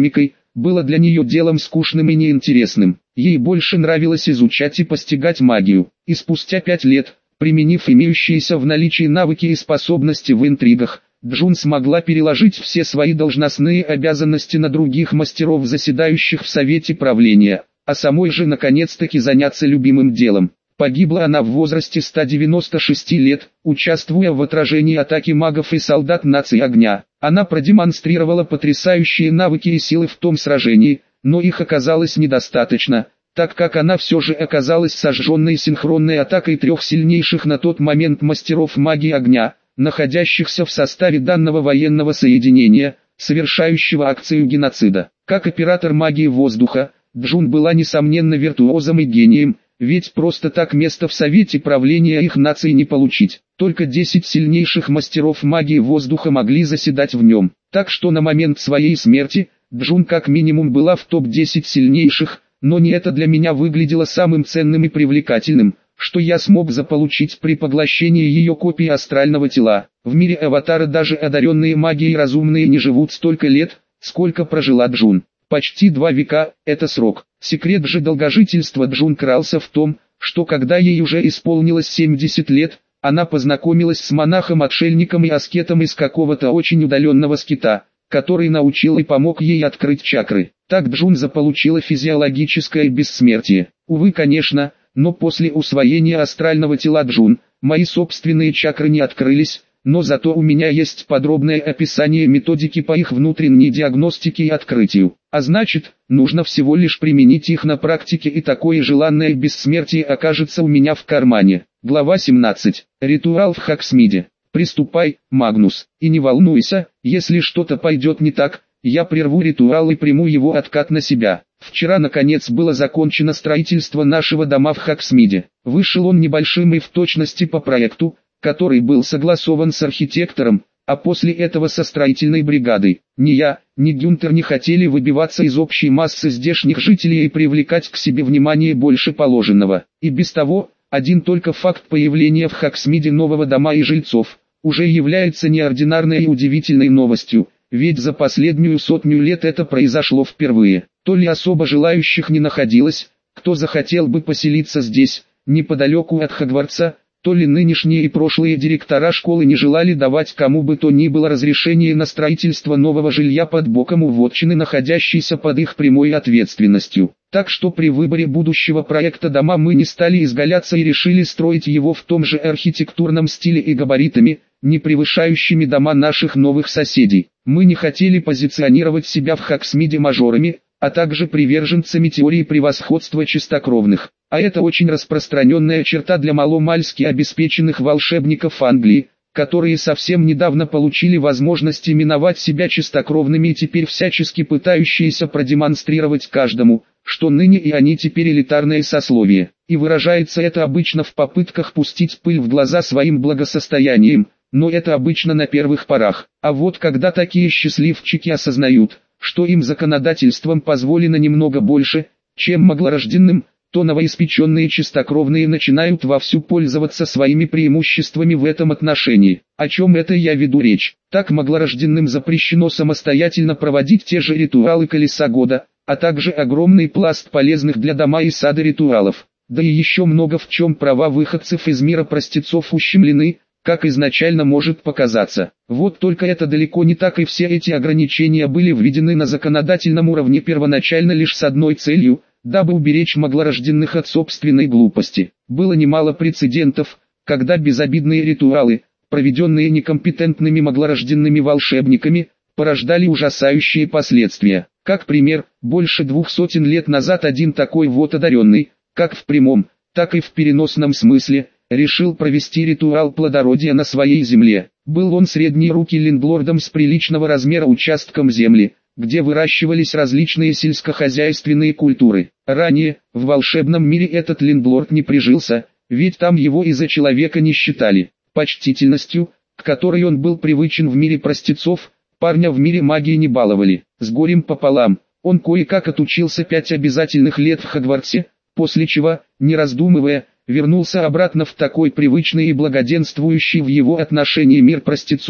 было для нее делом скучным и неинтересным. Ей больше нравилось изучать и постигать магию. И спустя пять лет, применив имеющиеся в наличии навыки и способности в интригах, Джун смогла переложить все свои должностные обязанности на других мастеров, заседающих в совете правления, а самой же наконец-таки заняться любимым делом. Погибла она в возрасте ста девяноста шести лет, участвуя в отражении атаки магов и солдат нации огня. Она продемонстрировала потрясающие навыки и силы в том сражении, но их оказалось недостаточно, так как она все же оказалась сожженной синхронной атакой трех сильнейших на тот момент мастеров магии огня, находящихся в составе данного военного соединения, совершающего акцию геноцида. Как оператор магии воздуха, Джун была несомненно виртуозом и гением, ведь просто так место в совете правления их нации не получить. Только десять сильнейших мастеров магии воздуха могли заседать в нем. Так что на момент своей смерти, Джун как минимум была в топ десять сильнейших, но не это для меня выглядело самым ценным и привлекательным, что я смог заполучить при поглощении ее копии астрального тела. В мире Аватара даже одаренные магией разумные не живут столько лет, сколько прожила Джун. Почти два века – это срок. Секрет же долгожительства Джун крался в том, что когда ей уже исполнилось семьдесят лет, она познакомилась с монахом-отшельником и аскетом из какого-то очень удаленного скита, который научил и помог ей открыть чакры. Так Джун заполучила физиологическое бессмертие. Увы, конечно, но после усвоения астрального тела Джун, мои собственные чакры не открылись, но зато у меня есть подробное описание методики по их внутренней диагностике и открытию. А значит, нужно всего лишь применить их на практике, и такое желанное бессмертие окажется у меня в кармане. Глава семнадцать. Ритуал в Хоксмиде. Приступай, Магнус, и не волнуйся, если что-то пойдет не так, я прерву ритуал и приму его откат на себя. Вчера наконец было закончено строительство нашего дома в Хоксмиде. Вышел он небольшим и в точности по проекту, который был согласован с архитектором, а после этого со строительной бригадой. Ни я, ни Гюнтер не хотели выбиваться из общей массы здешних жителей и привлекать к себе внимание больше положенного. И без того, один только факт появления в Хоксмиде нового дома и жильцов уже является неординарной и удивительной новостью, ведь за последнюю сотню лет это произошло впервые. То ли особо желающих не находилось, кто захотел бы поселиться здесь, неподалеку от Хогвартса, то ли нынешние и прошлые директора школы не желали давать кому бы то ни было разрешение на строительство нового жилья под боком у вотчины, находящейся под их прямой ответственностью. Так что при выборе будущего проекта дома мы не стали изгаляться и решили строить его в том же архитектурном стиле и габаритами, не превышающими дома наших новых соседей. Мы не хотели позиционировать себя в Хоксмиде мажорами, а также приверженцами теории превосходства чистокровных. А это очень распространенная черта для маломальски обеспеченных волшебников Англии, которые совсем недавно получили возможность именовать себя чистокровными и теперь всячески пытающиеся продемонстрировать каждому, что ныне и они теперь элитарное сословие. И выражается это обычно в попытках пустить пыль в глаза своим благосостоянием, но это обычно на первых порах. А вот когда такие счастливчики осознают, что им законодательством позволено немного больше, чем маглорожденным, то новоиспеченные чистокровные начинают вовсю пользоваться своими преимуществами в этом отношении. О чем это я веду речь? Так маглорожденным запрещено самостоятельно проводить те же ритуалы колеса года, а также огромный пласт полезных для дома и сада ритуалов. Да и еще много в чем права выходцев из мира простецов ущемлены, как изначально может показаться. Вот только это далеко не так, и все эти ограничения были введены на законодательном уровне первоначально лишь с одной целью – дабы уберечь маглорожденных от собственной глупости. Было немало прецедентов, когда безобидные ритуалы, проведенные некомпетентными маглорожденными волшебниками, порождали ужасающие последствия. Как пример, больше двух сотен лет назад один такой вот одаренный, как в прямом, так и в переносном смысле, решил провести ритуал плодородия на своей земле. Был он средней руки лендлордом с приличного размера участком земли, где выращивались различные сельскохозяйственные культуры. Ранее, в волшебном мире этот лендлорд не прижился, ведь там его и за человека не считали. Почтительностью, к которой он был привычен в мире простецов, парня в мире магии не баловали. С горем пополам, он кое-как отучился пять обязательных лет в Хогвартсе, после чего, не раздумывая, вернулся обратно в такой привычный и благоденствующий в его отношении мир простецов,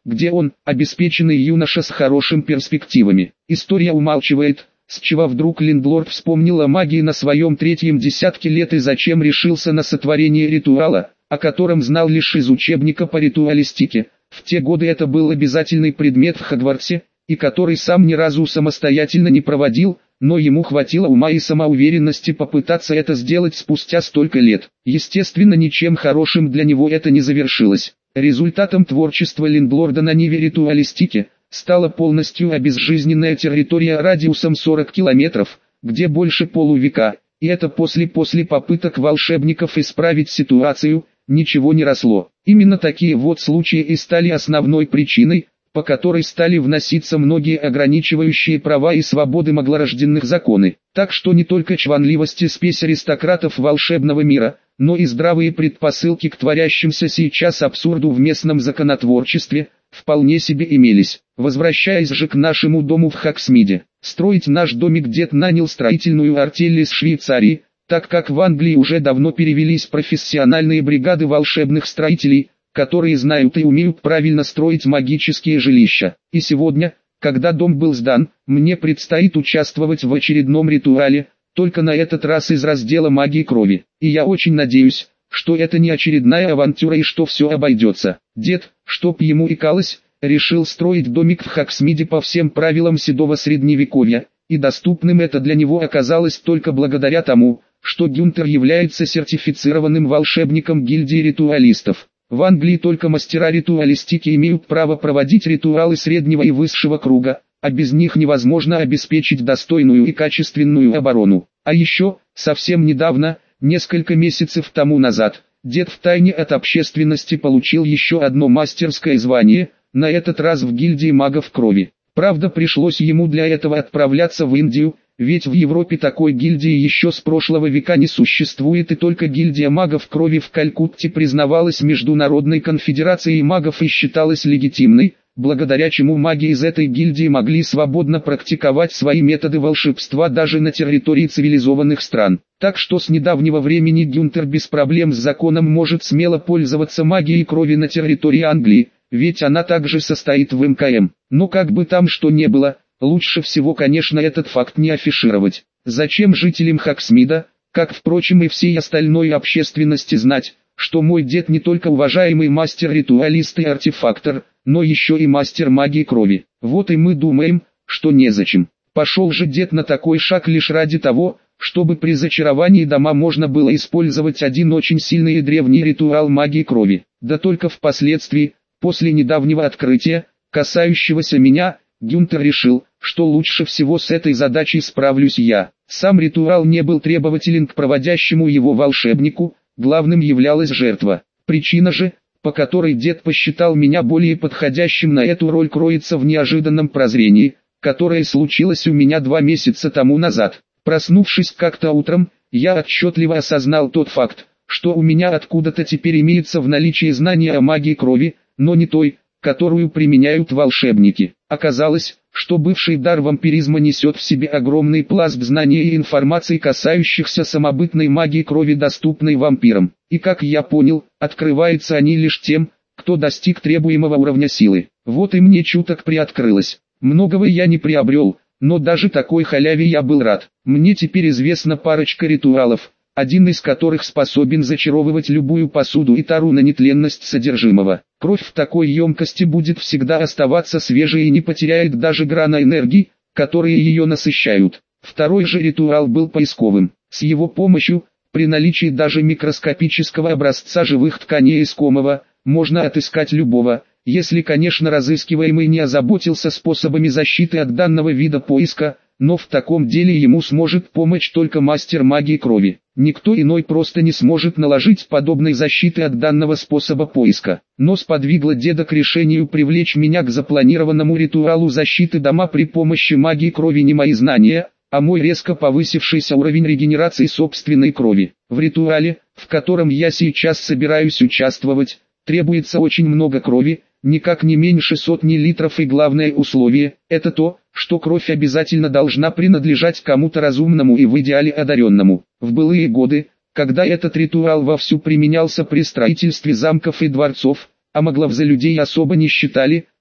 где он, обеспеченный юноша с хорошими перспективами. История умалчивает, с чего вдруг Линдлорд вспомнил о магии на своем третьем десятке лет и зачем решился на сотворение ритуала, о котором знал лишь из учебника по ритуалистике. В те годы это был обязательный предмет в Хогвартсе, и который сам ни разу самостоятельно не проводил, но ему хватило ума и самоуверенности попытаться это сделать спустя столько лет. Естественно, ничем хорошим для него это не завершилось. Результатом творчества Линдлорда на ниве ритуалистики стала полностью обезжизненная территория радиусом сорок километров, где больше полувека, и это после-после попыток волшебников исправить ситуацию, ничего не росло. Именно такие вот случаи и стали основной причиной, по которой стали вноситься многие ограничивающие права и свободы маглорожденных законы. Так что не только чванливость и спесь аристократов волшебного мира, но и здравые предпосылки к творящимся сейчас абсурду в местном законотворчестве, вполне себе имелись. Возвращаясь же к нашему дому в Хоксмиде, строить наш домик дед нанял строительную артель из Швейцарии, так как в Англии уже давно перевелись профессиональные бригады волшебных строителей, которые знают и умеют правильно строить магические жилища. И сегодня, когда дом был сдан, мне предстоит участвовать в очередном ритуале, только на этот раз из раздела магии крови. И я очень надеюсь, что это не очередная авантюра и что все обойдется. Дед, чтоб ему икалось, решил строить домик в Хоксмиде по всем правилам седого средневековья, и доступным это для него оказалось только благодаря тому, что Гюнтер является сертифицированным волшебником гильдии ритуалистов. В Англии только мастера ритуалистики имеют право проводить ритуалы среднего и высшего круга, а без них невозможно обеспечить достойную и качественную оборону. А еще, совсем недавно, несколько месяцев тому назад, дед втайне от общественности получил еще одно мастерское звание, на этот раз в гильдии магов крови. Правда, пришлось ему для этого отправляться в Индию, ведь в Европе такой гильдии еще с прошлого века не существует, и только гильдия магов крови в Калькутте признавалась Международной конфедерацией магов и считалась легитимной, благодаря чему маги из этой гильдии могли свободно практиковать свои методы волшебства даже на территории цивилизованных стран. Так что с недавнего времени Гюнтер без проблем с законом может смело пользоваться магией крови на территории Англии, ведь она также состоит в эм ка эм. Но как бы там что ни было, лучше всего, конечно, этот факт не афишировать. Зачем жителям Хоксмида, как, впрочем, и всей остальной общественности, знать, что мой дед не только уважаемый мастер-ритуалист и артефактор, но еще и мастер магии крови? Вот и мы думаем, что незачем. Пошел же дед на такой шаг лишь ради того, чтобы при зачаровании дома можно было использовать один очень сильный и древний ритуал магии крови. Да только впоследствии, после недавнего открытия, касающегося меня, Гюнтер решил, что лучше всего с этой задачей справлюсь я. Сам ритуал не был требователен к проводящему его волшебнику, главным являлась жертва. Причина же, по которой дед посчитал меня более подходящим на эту роль, кроется в неожиданном прозрении, которое случилось у меня два месяца тому назад. Проснувшись как-то утром, я отчетливо осознал тот факт, что у меня откуда-то теперь имеется в наличии знания о магии крови, но не той, которую применяют волшебники. Оказалось, что бывший дар вампиризма несет в себе огромный пласт знаний и информации, касающихся самобытной магии крови, доступной вампирам. И как я понял, открываются они лишь тем, кто достиг требуемого уровня силы. Вот и мне чуток приоткрылось. Многого я не приобрел, но даже такой халяве я был рад. Мне теперь известна парочка ритуалов, один из которых способен зачаровывать любую посуду и тару на нетленность содержимого. Кровь в такой емкости будет всегда оставаться свежей и не потеряет даже грана энергии, которые ее насыщают. Второй же ритуал был поисковым. С его помощью, при наличии даже микроскопического образца живых тканей искомого, можно отыскать любого, если, конечно, разыскиваемый не озаботился способами защиты от данного вида поиска, но в таком деле ему сможет помочь только мастер магии крови. Никто иной просто не сможет наложить подобной защиты от данного способа поиска. Но сподвигло деда к решению привлечь меня к запланированному ритуалу защиты дома при помощи магии крови не мои знания, а мой резко повысившийся уровень регенерации собственной крови. В ритуале, в котором я сейчас собираюсь участвовать, требуется очень много крови, никак не меньше сотни литров, и главное условие – это то, что кровь обязательно должна принадлежать кому-то разумному и в идеале одаренному. В былые годы, когда этот ритуал вовсю применялся при строительстве замков и дворцов, а маглов за людей особо не считали,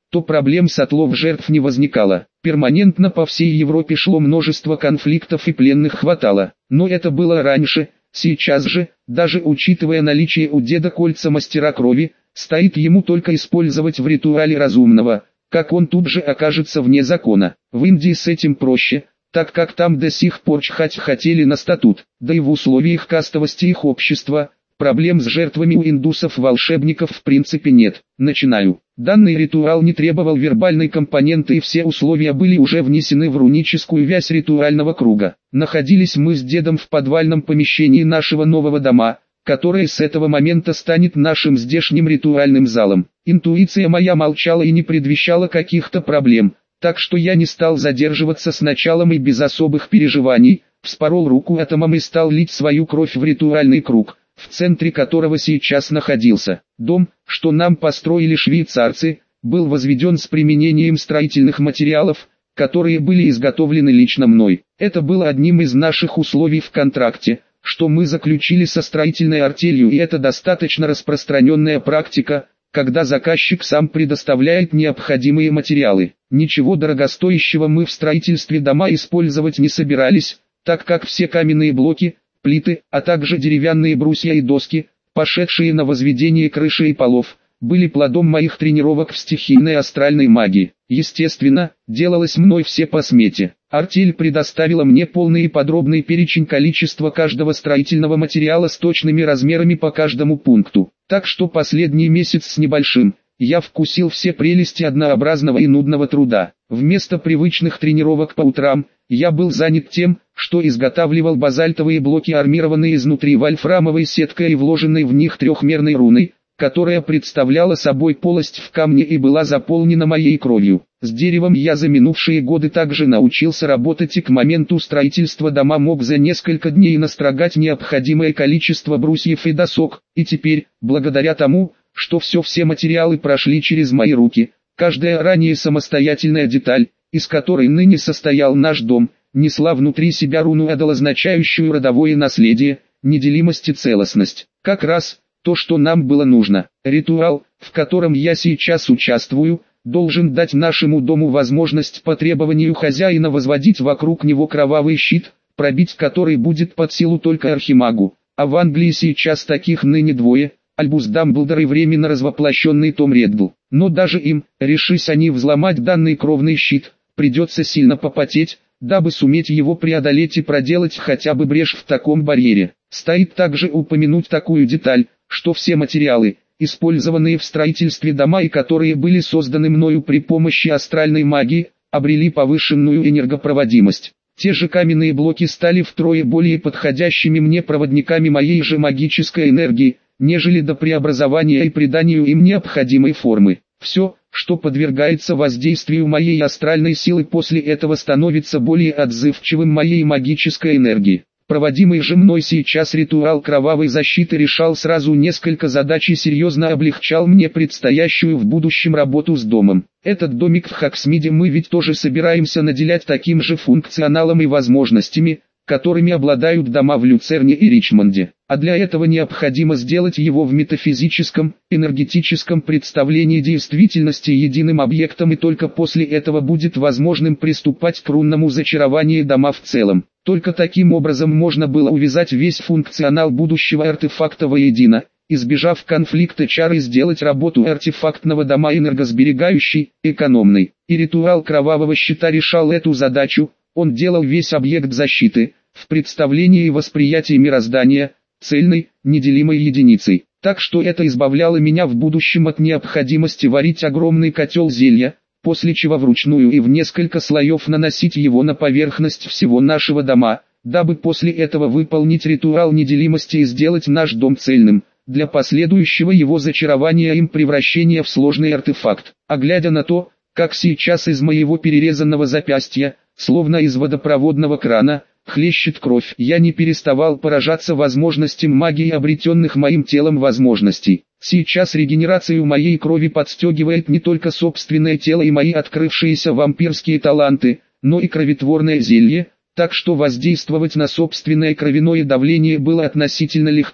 то проблем с отлов жертв не возникало. Перманентно по всей Европе шло множество конфликтов и пленных хватало. Но это было раньше, сейчас же, даже учитывая наличие у деда кольца мастера крови, стоит ему только использовать в ритуале разумного, как он тут же окажется вне закона. В Индии с этим проще, так как там до сих пор чхать хотели на статут, да и в условиях кастовости их общества, проблем с жертвами у индусов-волшебников в принципе нет. Начинаю. Данный ритуал не требовал вербальной компоненты и все условия были уже внесены в руническую вязь ритуального круга. Находились мы с дедом в подвальном помещении нашего нового дома, которое с этого момента станет нашим здешним ритуальным залом. Интуиция моя молчала и не предвещала каких-то проблем, так что я не стал задерживаться с началом и без особых переживаний, вспорол руку атомом и стал лить свою кровь в ритуальный круг, в центре которого сейчас находился. Дом, что нам построили швейцарцы, был возведен с применением строительных материалов, которые были изготовлены лично мной. Это было одним из наших условий в контракте, что мы заключили со строительной артелью, и это достаточно распространенная практика, когда заказчик сам предоставляет необходимые материалы. Ничего дорогостоящего мы в строительстве дома использовать не собирались, так как все каменные блоки, плиты, а также деревянные брусья и доски, пошедшие на возведение крыши и полов, были плодом моих тренировок в стихийной астральной магии. Естественно, делалось мной все по смете. Артель предоставила мне полный и подробный перечень количества каждого строительного материала с точными размерами по каждому пункту. Так что последний месяц с небольшим, я вкусил все прелести однообразного и нудного труда. Вместо привычных тренировок по утрам, я был занят тем, что изготавливал базальтовые блоки, армированные изнутри вольфрамовой сеткой и вложенной в них трехмерной руной, которая представляла собой полость в камне и была заполнена моей кровью. С деревом я за минувшие годы также научился работать и к моменту строительства дома мог за несколько дней настрогать необходимое количество брусьев и досок, и теперь, благодаря тому, что все-все материалы прошли через мои руки, каждая ранее самостоятельная деталь, из которой ныне состоял наш дом, несла внутри себя руну Эдал, означающую родовое наследие, неделимость и целостность. Как раз то, что нам было нужно. Ритуал, в котором я сейчас участвую, должен дать нашему дому возможность по требованию хозяина возводить вокруг него кровавый щит, пробить который будет под силу только архимагу, а в Англии сейчас таких ныне двое, Альбус Дамблдор и временно развоплощенный Том Реддл. Но даже им, решись они взломать данный кровный щит, придется сильно попотеть, дабы суметь его преодолеть и проделать хотя бы брешь в таком барьере. Стоит также упомянуть такую деталь, что все материалы, использованные в строительстве дома и которые были созданы мною при помощи астральной магии, обрели повышенную энергопроводимость. Те же каменные блоки стали втрое более подходящими мне проводниками моей же магической энергии, нежели до преобразования и приданию им необходимой формы. Все, что подвергается воздействию моей астральной силы, после этого становится более отзывчивым моей магической энергии. Проводимый же мной сейчас ритуал кровавой защиты решал сразу несколько задач и серьезно облегчал мне предстоящую в будущем работу с домом. Этот домик в Хоксмиде мы ведь тоже собираемся наделять таким же функционалом и возможностями, которыми обладают дома в Люцерне и Ричмонде. А для этого необходимо сделать его в метафизическом, энергетическом представлении действительности единым объектом, и только после этого будет возможным приступать к рунному зачарованию дома в целом. Только таким образом можно было увязать весь функционал будущего артефакта воедино, избежав конфликта чар и сделать работу артефактного дома энергосберегающей, экономной. И ритуал кровавого щита решал эту задачу. Он делал весь объект защиты, в представлении и восприятии мироздания, цельной, неделимой единицей. Так что это избавляло меня в будущем от необходимости варить огромный котел зелья, после чего вручную и в несколько слоев наносить его на поверхность всего нашего дома, дабы после этого выполнить ритуал неделимости и сделать наш дом цельным, для последующего его зачарования им превращения в сложный артефакт. А глядя на то, как сейчас из моего перерезанного запястья, словно из водопроводного крана, хлещет кровь, я не переставал поражаться возможностям магии, обретенных моим телом возможностей. Сейчас регенерацию моей крови подстегивает не только собственное тело и мои открывшиеся вампирские таланты, но и кровотворное зелье, так что воздействовать на собственное кровяное давление было относительно легко,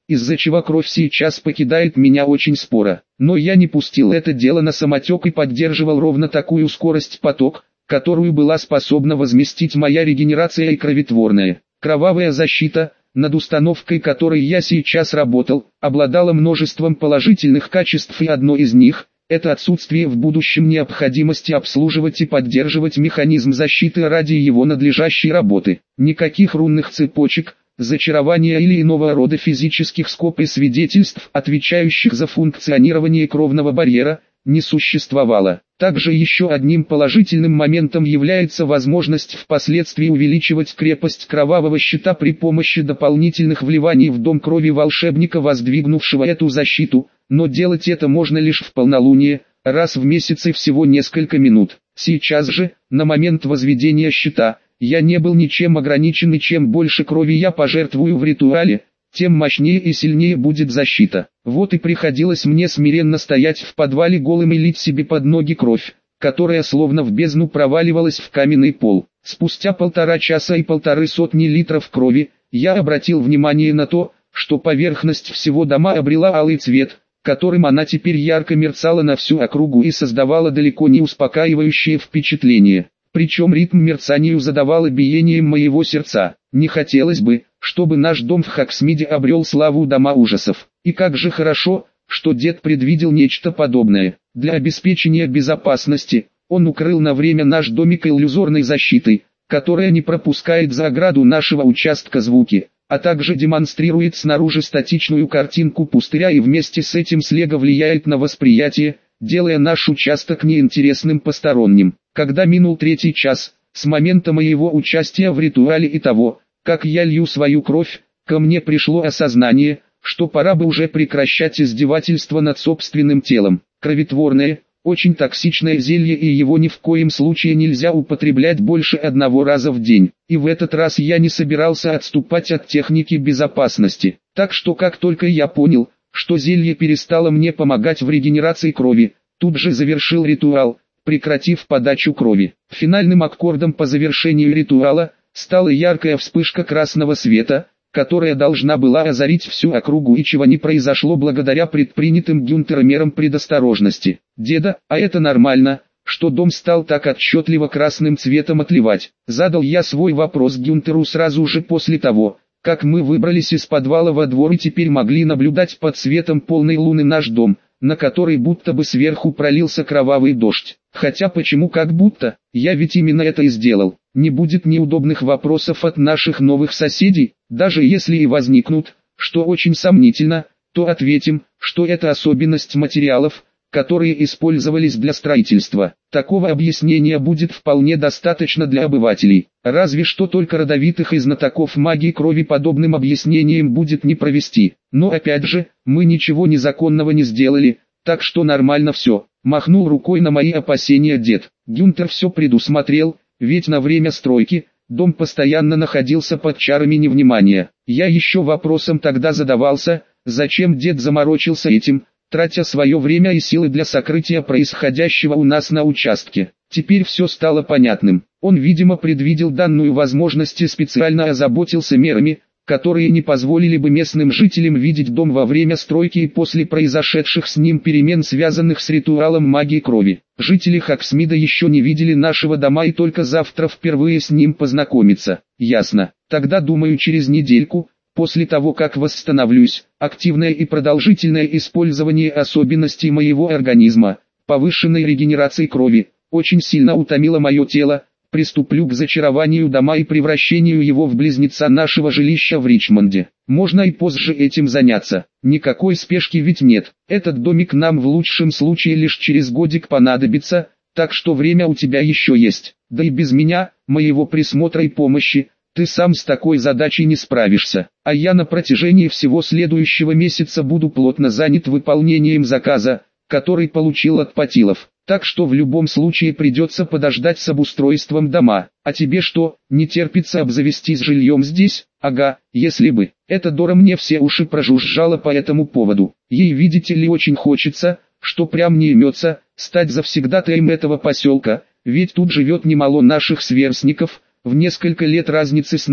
из-за чего кровь сейчас покидает меня очень споро. Но я не пустил это дело на самотек и поддерживал ровно такую скорость поток, которую была способна возместить моя регенерация и кроветворная. Кровавая защита, над установкой которой я сейчас работал, обладала множеством положительных качеств, и одно из них – это отсутствие в будущем необходимости обслуживать и поддерживать механизм защиты ради его надлежащей работы. Никаких рунных цепочек, зачарования или иного рода физических скоб и свидетельств, отвечающих за функционирование кровного барьера, не существовало. Также еще одним положительным моментом является возможность впоследствии увеличивать крепость кровавого щита при помощи дополнительных вливаний в дом крови волшебника, воздвигнувшего эту защиту, но делать это можно лишь в полнолуние, раз в месяц и всего несколько минут. Сейчас же, на момент возведения щита, я не был ничем ограничен, и чем больше крови я пожертвую в ритуале, тем мощнее и сильнее будет защита. Вот и приходилось мне смиренно стоять в подвале голым и лить себе под ноги кровь, которая словно в бездну проваливалась в каменный пол. Спустя полтора часа и полторы сотни литров крови, я обратил внимание на то, что поверхность всего дома обрела алый цвет, которым она теперь ярко мерцала на всю округу и создавала далеко не успокаивающее впечатление. Причем ритм мерцанию задавало биением моего сердца. Не хотелось бы, чтобы наш дом в Хоксмиде обрел славу дома ужасов. И как же хорошо, что дед предвидел нечто подобное. Для обеспечения безопасности, он укрыл на время наш домик иллюзорной защитой, которая не пропускает за ограду нашего участка звуки, а также демонстрирует снаружи статичную картинку пустыря и вместе с этим слегка влияет на восприятие, делая наш участок неинтересным посторонним. Когда минул третий час, с момента моего участия в ритуале и того, как я лью свою кровь, ко мне пришло осознание, что пора бы уже прекращать издевательство над собственным телом. Кроветворное, очень токсичное зелье, и его ни в коем случае нельзя употреблять больше одного раза в день. И в этот раз я не собирался отступать от техники безопасности. Так что как только я понял, что зелье перестало мне помогать в регенерации крови, тут же завершил ритуал, прекратив подачу крови. Финальным аккордом по завершению ритуала стала яркая вспышка красного света, которая должна была озарить всю округу, и чего не произошло благодаря предпринятым Гюнтером мерам предосторожности. «Деда, а это нормально, что дом стал так отчетливо красным цветом отливать?» Задал я свой вопрос Гюнтеру сразу же после того, как мы выбрались из подвала во двор и теперь могли наблюдать под светом полной луны наш дом, на который будто бы сверху пролился кровавый дождь. Хотя почему как будто, я ведь именно это и сделал. Не будет неудобных вопросов от наших новых соседей, даже если и возникнут, что очень сомнительно, то ответим, что это особенность материалов, которые использовались для строительства. Такого объяснения будет вполне достаточно для обывателей. Разве что только родовитых и знатоков магии крови подобным объяснением будет не провести. Но опять же, мы ничего незаконного не сделали, так что нормально все. Махнул рукой на мои опасения дед. Гюнтер все предусмотрел, ведь на время стройки дом постоянно находился под чарами невнимания. Я еще вопросом тогда задавался, зачем дед заморочился этим, тратя свое время и силы для сокрытия происходящего у нас на участке. Теперь все стало понятным. Он, видимо, предвидел данную возможность и специально озаботился мерами, которые не позволили бы местным жителям видеть дом во время стройки и после произошедших с ним перемен, связанных с ритуалом магии крови. Жители Хоксмида еще не видели нашего дома и только завтра впервые с ним познакомиться. Ясно. Тогда, думаю, через недельку, после того как восстановлюсь, активное и продолжительное использование особенностей моего организма, повышенной регенерации крови, очень сильно утомило мое тело, приступлю к зачарованию дома и превращению его в близнеца нашего жилища в Ричмонде. Можно и позже этим заняться, никакой спешки ведь нет. Этот домик нам в лучшем случае лишь через годик понадобится, так что время у тебя еще есть. Да и без меня, моего присмотра и помощи, ты сам с такой задачей не справишься. А я на протяжении всего следующего месяца буду плотно занят выполнением заказа, который получил от Патилов. Так что в любом случае придется подождать с обустройством дома. А тебе что, не терпится обзавестись жильем здесь? Ага, если бы. Эта Дора мне все уши прожужжала по этому поводу. Ей, видите ли, очень хочется, что прям не имется, стать завсегдатаем этого поселка, ведь тут живет немало наших сверстников, в несколько лет разницы с нами,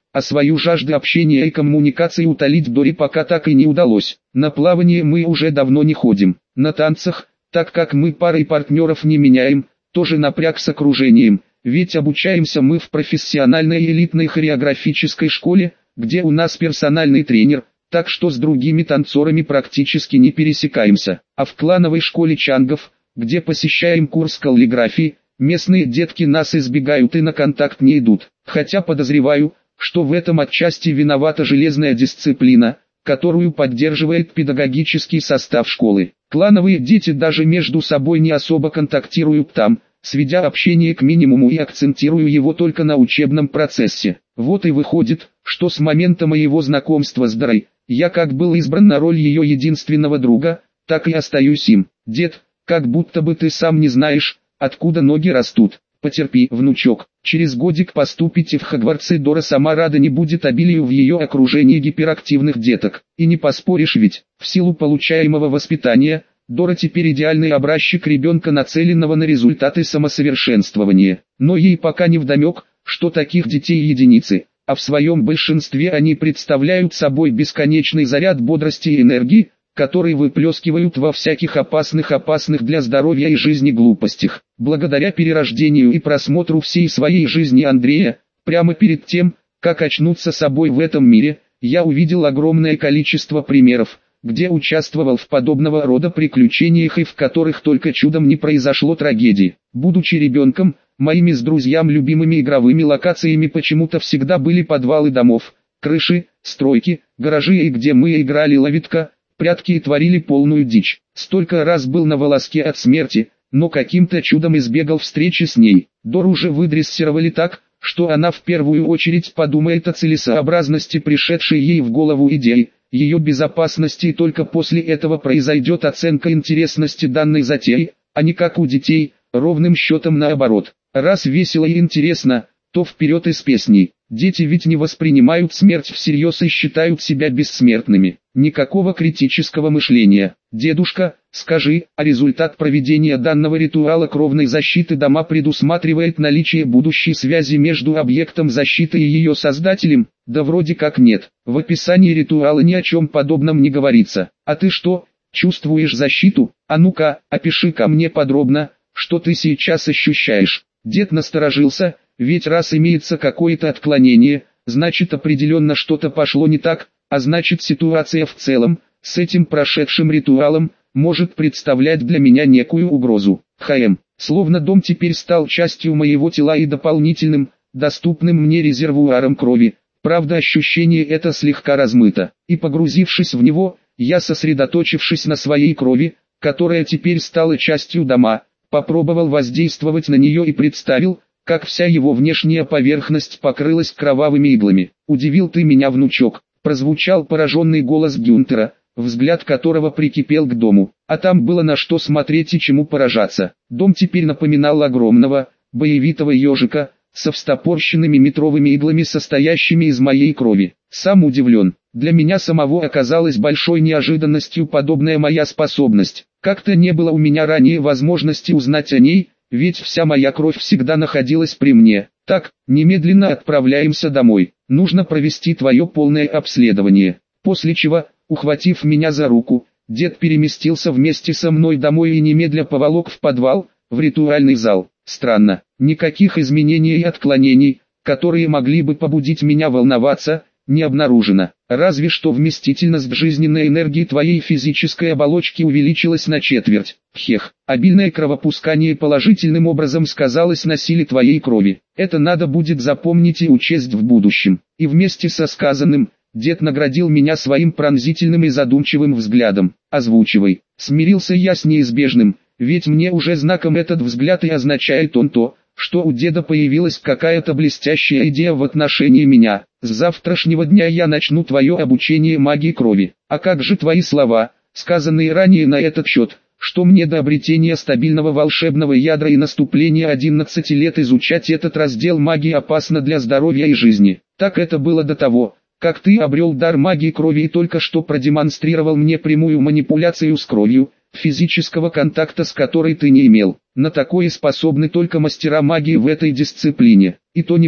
а свою жажду общения и коммуникации утолить Дори пока так и не удалось. На плавание мы уже давно не ходим. На танцах, так как мы парой партнеров не меняем, тоже напряг с окружением, ведь обучаемся мы в профессиональной элитной хореографической школе, где у нас персональный тренер, так что с другими танцорами практически не пересекаемся. А в клановой школе чангов, где посещаем курс каллиграфии, местные детки нас избегают и на контакт не идут. Хотя подозреваю, что в этом отчасти виновата железная дисциплина, которую поддерживает педагогический состав школы. Клановые дети даже между собой не особо контактируют там, сведя общение к минимуму и акцентируя его только на учебном процессе. Вот и выходит, что с момента моего знакомства с Дорой, я как был избран на роль ее единственного друга, так и остаюсь им. Дед, как будто бы ты сам не знаешь, откуда ноги растут. Потерпи, внучок, через годик поступите в Хогвартс, и Дора сама рада не будет обилию в ее окружении гиперактивных деток. И не поспоришь ведь, в силу получаемого воспитания, Дора теперь идеальный образчик ребенка, нацеленного на результаты самосовершенствования. Но ей пока не вдомек, что таких детей единицы, а в своем большинстве они представляют собой бесконечный заряд бодрости и энергии, которые выплескивают во всяких опасных-опасных для здоровья и жизни глупостях. Благодаря перерождению и просмотру всей своей жизни Андрея, прямо перед тем, как очнуться собой в этом мире, я увидел огромное количество примеров, где участвовал в подобного рода приключениях и в которых только чудом не произошло трагедии. Будучи ребенком, моими с друзьям любимыми игровыми локациями почему-то всегда были подвалы домов, крыши, стройки, гаражи, и где мы играли ловитка, прятки и творили полную дичь. Столько раз был на волоске от смерти, но каким-то чудом избегал встречи с ней. Дору уже выдрессировали так, что она в первую очередь подумает о целесообразности пришедшей ей в голову идеи, ее безопасности, и только после этого произойдет оценка интересности данной затеи, а не как у детей, ровным счетом наоборот. Раз весело и интересно, то вперед и с песней. Дети ведь не воспринимают смерть всерьез и считают себя бессмертными. Никакого критического мышления. Дедушка, скажи, а результат проведения данного ритуала кровной защиты дома предусматривает наличие будущей связи между объектом защиты и ее создателем? Да вроде как нет. В описании ритуала ни о чем подобном не говорится. А ты что, чувствуешь защиту? А ну-ка, опиши ко мне подробно, что ты сейчас ощущаешь. Дед насторожился, ведь раз имеется какое-то отклонение, значит определенно что-то пошло не так, а значит ситуация в целом, с этим прошедшим ритуалом, может представлять для меня некую угрозу. Хм, словно дом теперь стал частью моего тела и дополнительным, доступным мне резервуаром крови. Правда, ощущение это слегка размыто, и погрузившись в него, я, сосредоточившись на своей крови, которая теперь стала частью дома, попробовал воздействовать на нее и представил, как вся его внешняя поверхность покрылась кровавыми иглами. «Удивил ты меня, внучок», — прозвучал пораженный голос Гюнтера, взгляд которого прикипел к дому, а там было на что смотреть и чему поражаться. Дом теперь напоминал огромного, боевитого ежика, со встопорщенными метровыми иглами, состоящими из моей крови. Сам удивлен. Для меня самого оказалась большой неожиданностью подобная моя способность. Как-то не было у меня ранее возможности узнать о ней, ведь вся моя кровь всегда находилась при мне. Так, немедленно отправляемся домой. Нужно провести твое полное обследование. После чего, ухватив меня за руку, дед переместился вместе со мной домой и немедля поволок в подвал, в ритуальный зал. Странно, никаких изменений и отклонений, которые могли бы побудить меня волноваться, не обнаружено. Разве что вместительность жизненной энергии твоей физической оболочки увеличилась на четверть. Хех, обильное кровопускание положительным образом сказалось на силе твоей крови. Это надо будет запомнить и учесть в будущем. И вместе со сказанным, дед наградил меня своим пронзительным и задумчивым взглядом. Озвучивай. Смирился я с неизбежным, ведь мне уже знаком этот взгляд, и означает он то, что у деда появилась какая-то блестящая идея в отношении меня. С завтрашнего дня я начну твое обучение магии крови. А как же твои слова, сказанные ранее на этот счет, что мне до обретения стабильного волшебного ядра и наступления одиннадцати лет изучать этот раздел магии опасно для здоровья и жизни? Так это было до того, как ты обрел дар магии крови и только что продемонстрировал мне прямую манипуляцию с кровью, физического контакта с которой ты не имел. На такое способны только мастера магии в этой дисциплине, и то не все.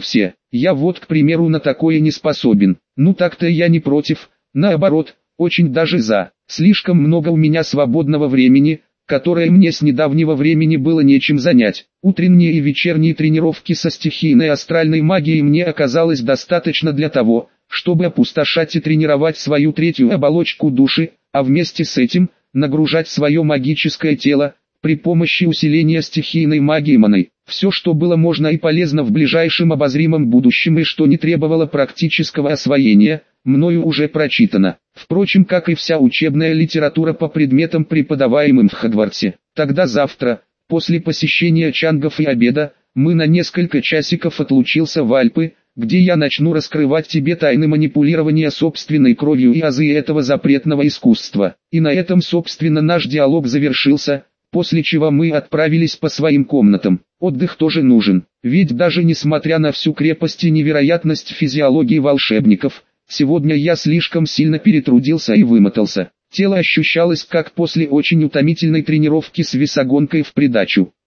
Я вот, к примеру, на такое не способен. Ну так-то я не против, наоборот, очень даже за. Слишком много у меня свободного времени, которое мне с недавнего времени было нечем занять. Утренние и вечерние тренировки со стихийной астральной магией мне оказалось достаточно для того, чтобы опустошать и тренировать свою третью оболочку души, а вместе с этим, нагружать свое магическое тело, при помощи усиления стихийной магии маной. Все, что было можно и полезно в ближайшем обозримом будущем и что не требовало практического освоения, мною уже прочитано. Впрочем, как и вся учебная литература по предметам, преподаваемым в Хогвартсе. Тогда завтра, после посещения чангов и обеда, мы на несколько часиков отлучился в Альпы, где я начну раскрывать тебе тайны манипулирования собственной кровью и азы этого запретного искусства. И на этом, собственно, наш диалог завершился, после чего мы отправились по своим комнатам. Отдых тоже нужен, ведь даже несмотря на всю крепость и невероятность физиологии волшебников, сегодня я слишком сильно перетрудился и вымотался. Тело ощущалось как после очень утомительной тренировки с весогонкой в придачу.